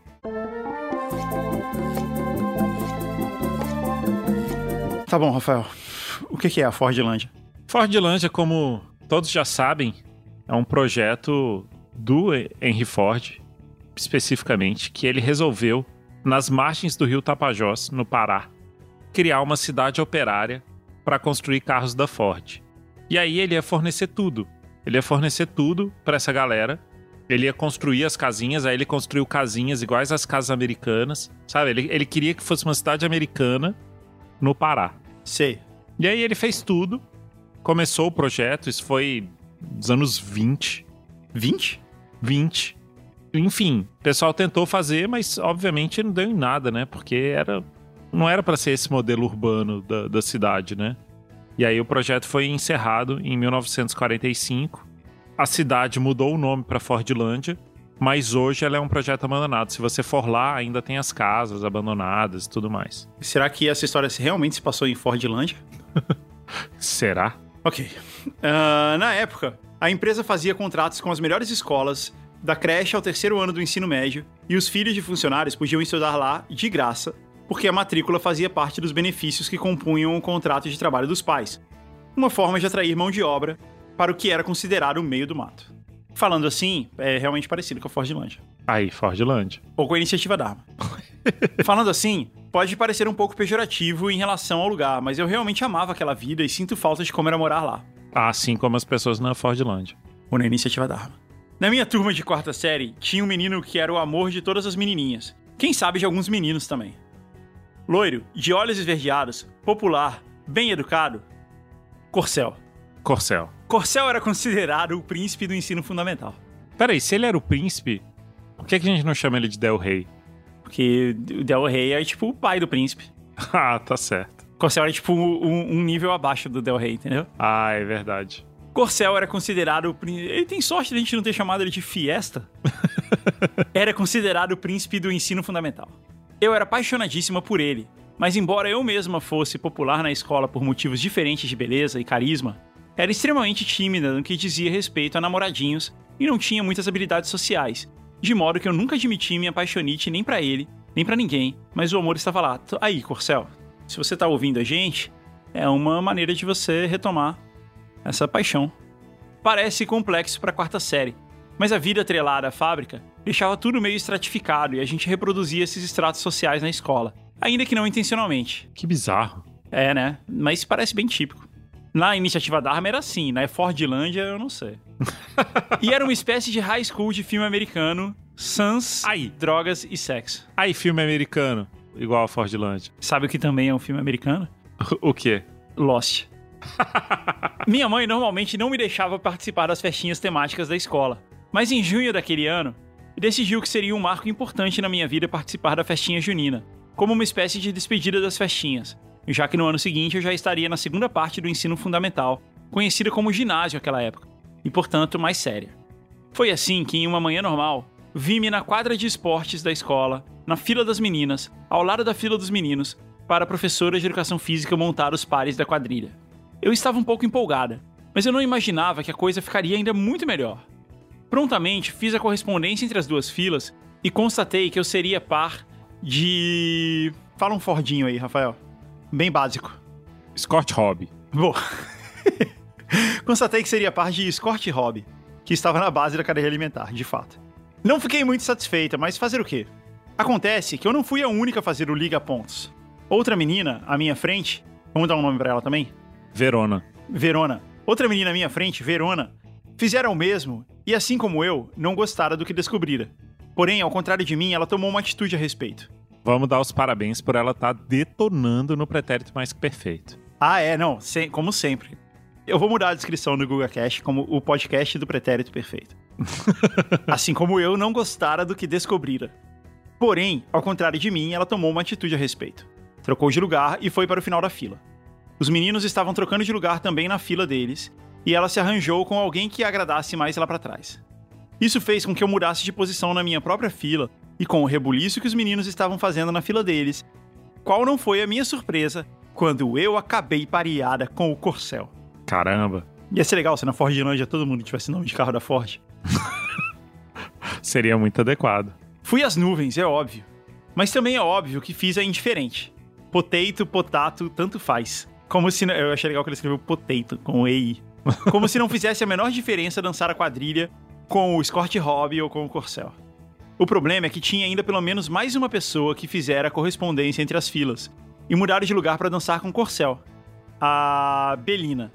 A: Tá bom, Rafael. O que é a Fordlândia?
B: Fordlândia, como todos já sabem, é um projeto do Henry Ford, especificamente, que ele resolveu, nas margens do rio Tapajós, no Pará, criar uma cidade operária para construir carros da Ford. E aí ele ia fornecer tudo. Ele ia fornecer tudo para essa galera. Ele ia construir as casinhas, aí ele construiu casinhas iguais às casas americanas, sabe? Ele queria que fosse uma cidade americana no Pará.
A: Sei.
B: E aí ele fez tudo, começou o projeto, isso foi nos anos 20.
A: 20?
B: 20. Enfim, o pessoal tentou fazer, mas obviamente não deu em nada, né? Porque não era para ser esse modelo urbano da cidade, né? E aí o projeto foi encerrado em 1945. A cidade mudou o nome para Fordlândia, mas hoje ela é um projeto abandonado. Se você for lá, ainda tem as casas abandonadas e tudo mais.
A: Será que essa história realmente se passou em Fordlândia?
B: Será?
A: Ok. Na época, a empresa fazia contratos com as melhores escolas, da creche ao 3º ano do ensino médio, e os filhos de funcionários podiam estudar lá de graça, porque a matrícula fazia parte dos benefícios que compunham o contrato de trabalho dos pais. Uma forma de atrair mão de obra para o que era considerado o meio do mato. Falando assim, é realmente parecido com a Fordlândia.
B: Aí, Fordlândia.
A: Ou com a iniciativa Dharma. Falando assim, pode parecer um pouco pejorativo em relação ao lugar, mas eu realmente amava aquela vida e sinto falta de como era morar lá.
B: Assim como as pessoas na Fordlândia.
A: Ou na iniciativa Dharma. Na minha turma de quarta série, tinha um menino que era o amor de todas as menininhas. Quem sabe de alguns meninos também. Loiro, de olhos esverdeados, popular, bem educado. Corcel.
B: Corcel.
A: Corcel era considerado o príncipe do ensino fundamental.
B: Peraí, se ele era o príncipe, por que a gente não chama ele de Del Rey?
A: Porque o Del Rey é tipo o pai do príncipe.
B: Ah, tá certo.
A: Corcel era tipo um nível abaixo do Del Rey, entendeu?
B: Ah, é verdade.
A: Corcel era considerado... Ele tem sorte de a gente não ter chamado ele de Fiesta. Era considerado o príncipe do ensino fundamental. Eu era apaixonadíssima por ele, mas embora eu mesma fosse popular na escola por motivos diferentes de beleza e carisma, era extremamente tímida no que dizia respeito a namoradinhos e não tinha muitas habilidades sociais, de modo que eu nunca admiti minha paixonite nem pra ele, nem pra ninguém, mas o amor estava lá. Aí, Corcel, se você tá ouvindo a gente, é uma maneira de você retomar essa paixão. Parece complexo pra quarta série, mas a vida atrelada à fábrica deixava tudo meio estratificado e a gente reproduzia esses estratos sociais na escola, ainda que não intencionalmente.
B: Que bizarro.
A: É, né? Mas parece bem típico. Na Iniciativa Dharma era assim, na Fordlândia eu não sei. E era uma espécie de high school de filme americano, sans, drogas e sexo.
B: Aí, filme americano, igual a Fordlândia.
A: Sabe o que também é um filme americano?
B: O quê?
A: Lost. Minha mãe normalmente não me deixava participar das festinhas temáticas da escola, mas em junho daquele ano, decidiu que seria um marco importante na minha vida participar da festinha junina, como uma espécie de despedida das festinhas, já que no ano seguinte eu já estaria na segunda parte do ensino fundamental, conhecida como ginásio naquela época, e portanto mais séria. Foi assim que, em uma manhã normal, vi-me na quadra de esportes da escola, na fila das meninas, ao lado da fila dos meninos, para a professora de educação física montar os pares da quadrilha. Eu estava um pouco empolgada, mas eu não imaginava que a coisa ficaria ainda muito melhor. Prontamente fiz a correspondência entre as duas filas e constatei que eu seria par de... Fala um Fordinho aí, Rafael. Bem básico.
B: Scott Hobby.
A: Bom. Constatei que seria par de Scott Hobby, que estava na base da cadeia alimentar, de fato. Não fiquei muito satisfeita, mas fazer o quê? Acontece que eu não fui a única a fazer o Liga Pontos. Outra menina, à minha frente... Vamos dar um nome pra ela também?
B: Verona.
A: Outra menina à minha frente, Verona, fizeram o mesmo e, assim como eu, não gostaram do que descobrira. Porém, ao contrário de mim, ela tomou uma atitude a respeito.
B: Vamos dar os parabéns por ela estar detonando no pretérito mais que perfeito.
A: Ah, é, não, como sempre. Eu vou mudar a descrição do GugaCast como o podcast do pretérito perfeito. Assim como eu não gostara do que descobrira. Porém, ao contrário de mim, ela tomou uma atitude a respeito. Trocou de lugar e foi para o final da fila. Os meninos estavam trocando de lugar também na fila deles, e ela se arranjou com alguém que a agradasse mais lá pra trás. Isso fez com que eu mudasse de posição na minha própria fila, e com o rebuliço que os meninos estavam fazendo na fila deles, qual não foi a minha surpresa quando eu acabei pareada com o Corcel.
B: Caramba.
A: Ia ser legal se na Fordlândia todo mundo tivesse nome de carro da Ford.
B: Seria muito adequado.
A: Fui às nuvens, é óbvio. Mas também é óbvio que fiz a indiferente. Potato, potato, tanto faz. Como se... Eu achei legal que ele escreveu potato, com EI. Como se não fizesse a menor diferença dançar a quadrilha com o Scott Hobby ou com o Corcel. O problema é que tinha ainda pelo menos mais uma pessoa que fizera a correspondência entre as filas e mudaram de lugar para dançar com o Corcel. A Belina.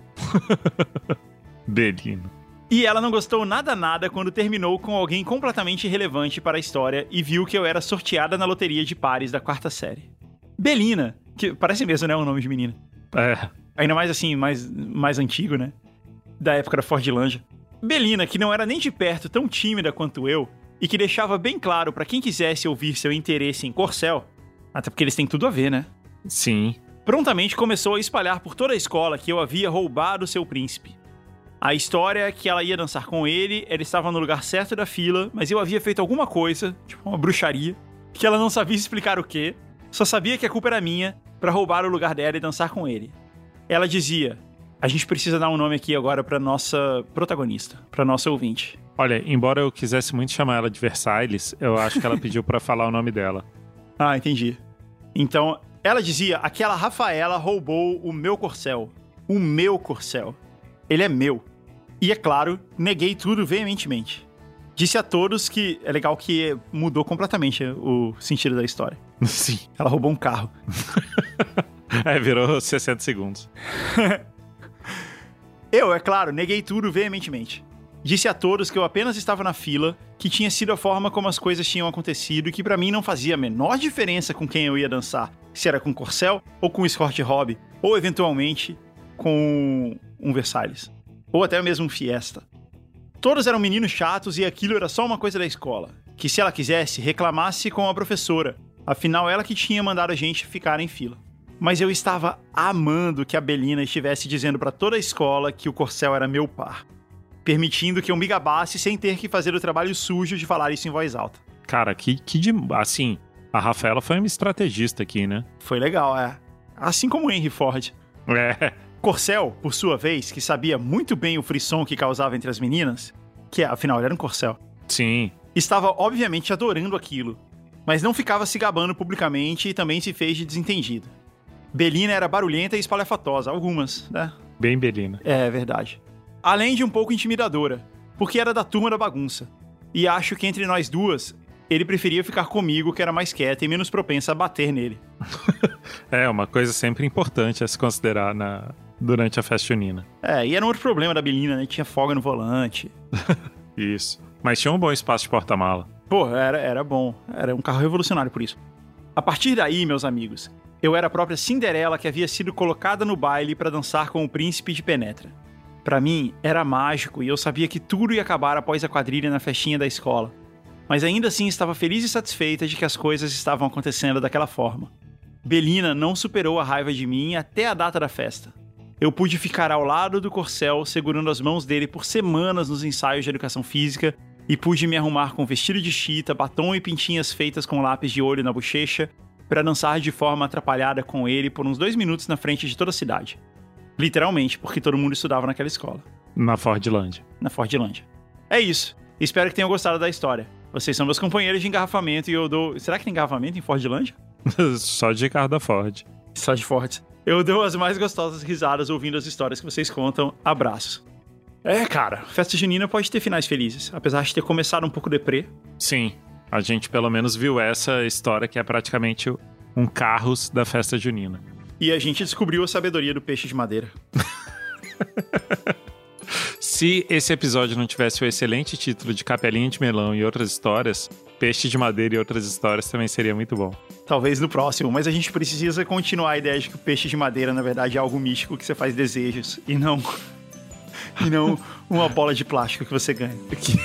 B: Belina.
A: E ela não gostou nada quando terminou com alguém completamente irrelevante para a história e viu que eu era sorteada na loteria de pares da quarta série. Belina, que parece mesmo, né, o nome de menina.
B: É.
A: Ainda mais assim, mais antigo, né? Da época da Fordlândia. Belina, que não era nem de perto tão tímida quanto eu, e que deixava bem claro pra quem quisesse ouvir seu interesse em Corcel, até porque eles têm tudo a ver, né?
B: Sim.
A: Prontamente começou a espalhar por toda a escola que eu havia roubado seu príncipe. A história é que ela ia dançar com ele, ela estava no lugar certo da fila, mas eu havia feito alguma coisa, tipo uma bruxaria, que ela não sabia explicar o quê, só sabia que a culpa era minha pra roubar o lugar dela e dançar com ele. Ela dizia: a gente precisa dar um nome aqui agora pra nossa protagonista, pra nossa ouvinte.
B: Olha, embora eu quisesse muito chamar ela de Versailles, eu acho que ela pediu pra falar o nome dela.
A: Ah, entendi. Então, ela dizia: aquela Rafaela roubou o meu Corcel. O meu Corcel. Ele é meu. E, é claro, neguei tudo veementemente. Disse a todos que... É legal que mudou completamente o sentido da história.
B: Sim.
A: Ela roubou um carro.
B: Virou 60 segundos.
A: Eu, é claro, neguei tudo veementemente. Disse a todos que eu apenas estava na fila, que tinha sido a forma como as coisas tinham acontecido e que pra mim não fazia a menor diferença com quem eu ia dançar, se era com Corcel ou com Escort Hobby, ou eventualmente com um Versalhes, ou até mesmo um Fiesta. Todos eram meninos chatos e aquilo era só uma coisa da escola, que se ela quisesse, reclamasse com a professora, afinal ela que tinha mandado a gente ficar em fila. Mas eu estava amando que a Belina estivesse dizendo pra toda a escola que o Corcel era meu par, permitindo que eu me gabasse sem ter que fazer o trabalho sujo de falar isso em voz alta.
B: Cara, assim, a Rafaela foi uma estrategista aqui, né?
A: Foi legal, é. Assim como o Henry Ford.
B: É.
A: Corcel, por sua vez, que sabia muito bem o frisson que causava entre as meninas, que afinal ele era um Corcel,
B: Sim.
A: estava obviamente adorando aquilo, mas não ficava se gabando publicamente e também se fez de desentendido. Belina era barulhenta e espalhafatosa, algumas, né?
B: Bem Belina.
A: É verdade. Além de um pouco intimidadora, porque era da turma da bagunça. E acho que entre nós duas, ele preferia ficar comigo, que era mais quieta e menos propensa a bater nele.
B: É, uma coisa sempre importante a se considerar durante a festa junina.
A: É, e era um outro problema da Belina, né? Tinha folga no volante.
B: Isso. Mas tinha um bom espaço de porta-mala.
A: Pô, era bom. Era um carro revolucionário por isso. A partir daí, meus amigos, eu era a própria Cinderela que havia sido colocada no baile para dançar com o príncipe de Penetra. Pra mim, era mágico e eu sabia que tudo ia acabar após a quadrilha na festinha da escola. Mas ainda assim estava feliz e satisfeita de que as coisas estavam acontecendo daquela forma. Belina não superou a raiva de mim até a data da festa. Eu pude ficar ao lado do Corcel, segurando as mãos dele por semanas nos ensaios de educação física, e pude me arrumar com vestido de chita, batom e pintinhas feitas com lápis de olho na bochecha, para dançar de forma atrapalhada com ele por uns 2 minutos na frente de toda a cidade. Literalmente, porque todo mundo estudava naquela escola.
B: Na Fordlândia.
A: Na Fordlândia. É isso. Espero que tenham gostado da história. Vocês são meus companheiros de engarrafamento e eu dou... Será que tem engarrafamento em Fordlândia?
B: Só de carro da Ford.
A: Só de Ford. Eu dou as mais gostosas risadas ouvindo as histórias que vocês contam. Abraços. É, cara, festa junina pode ter finais felizes. Apesar de ter começado um pouco deprê.
B: Sim. A gente pelo menos viu essa história que é praticamente um carros da festa junina.
A: E a gente descobriu a sabedoria do peixe de madeira.
B: Se esse episódio não tivesse o excelente título de Capelinha de Melão e Outras Histórias, Peixe de Madeira e Outras Histórias também seria muito bom.
A: Talvez no próximo, mas a gente precisa continuar a ideia de que o peixe de madeira, na verdade, é algo místico que você faz desejos e não uma bola de plástico que você ganha.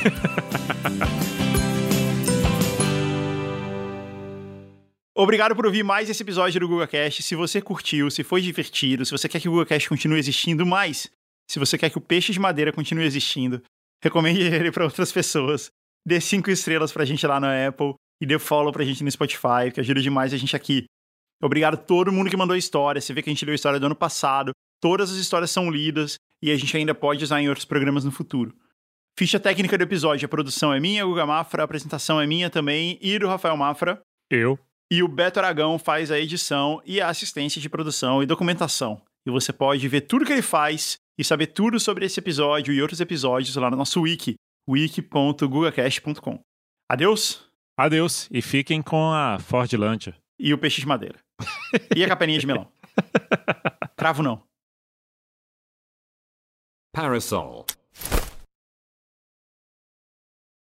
A: Obrigado por ouvir mais esse episódio do GugaCast. Se você curtiu, se foi divertido, se você quer que o GugaCast continue existindo, mas se você quer que o peixe de madeira continue existindo, recomende ele para outras pessoas. Dê 5 estrelas pra gente lá na Apple e dê follow pra gente no Spotify, que ajuda demais a gente aqui. Obrigado a todo mundo que mandou história. Você vê que a gente leu a história do ano passado. Todas as histórias são lidas e a gente ainda pode usar em outros programas no futuro. Ficha técnica do episódio. A produção é minha, Guga Mafra. A apresentação é minha também e do Rafael Mafra.
B: Eu.
A: E o Beto Aragão faz a edição e a assistência de produção e documentação. E você pode ver tudo que ele faz e saber tudo sobre esse episódio e outros episódios lá no nosso wiki, wiki.gugacast.com. Adeus.
B: Adeus. E fiquem com a Fordlândia.
A: E o peixe de madeira. E a capelinha de melão. Cravo não.
E: Parasol.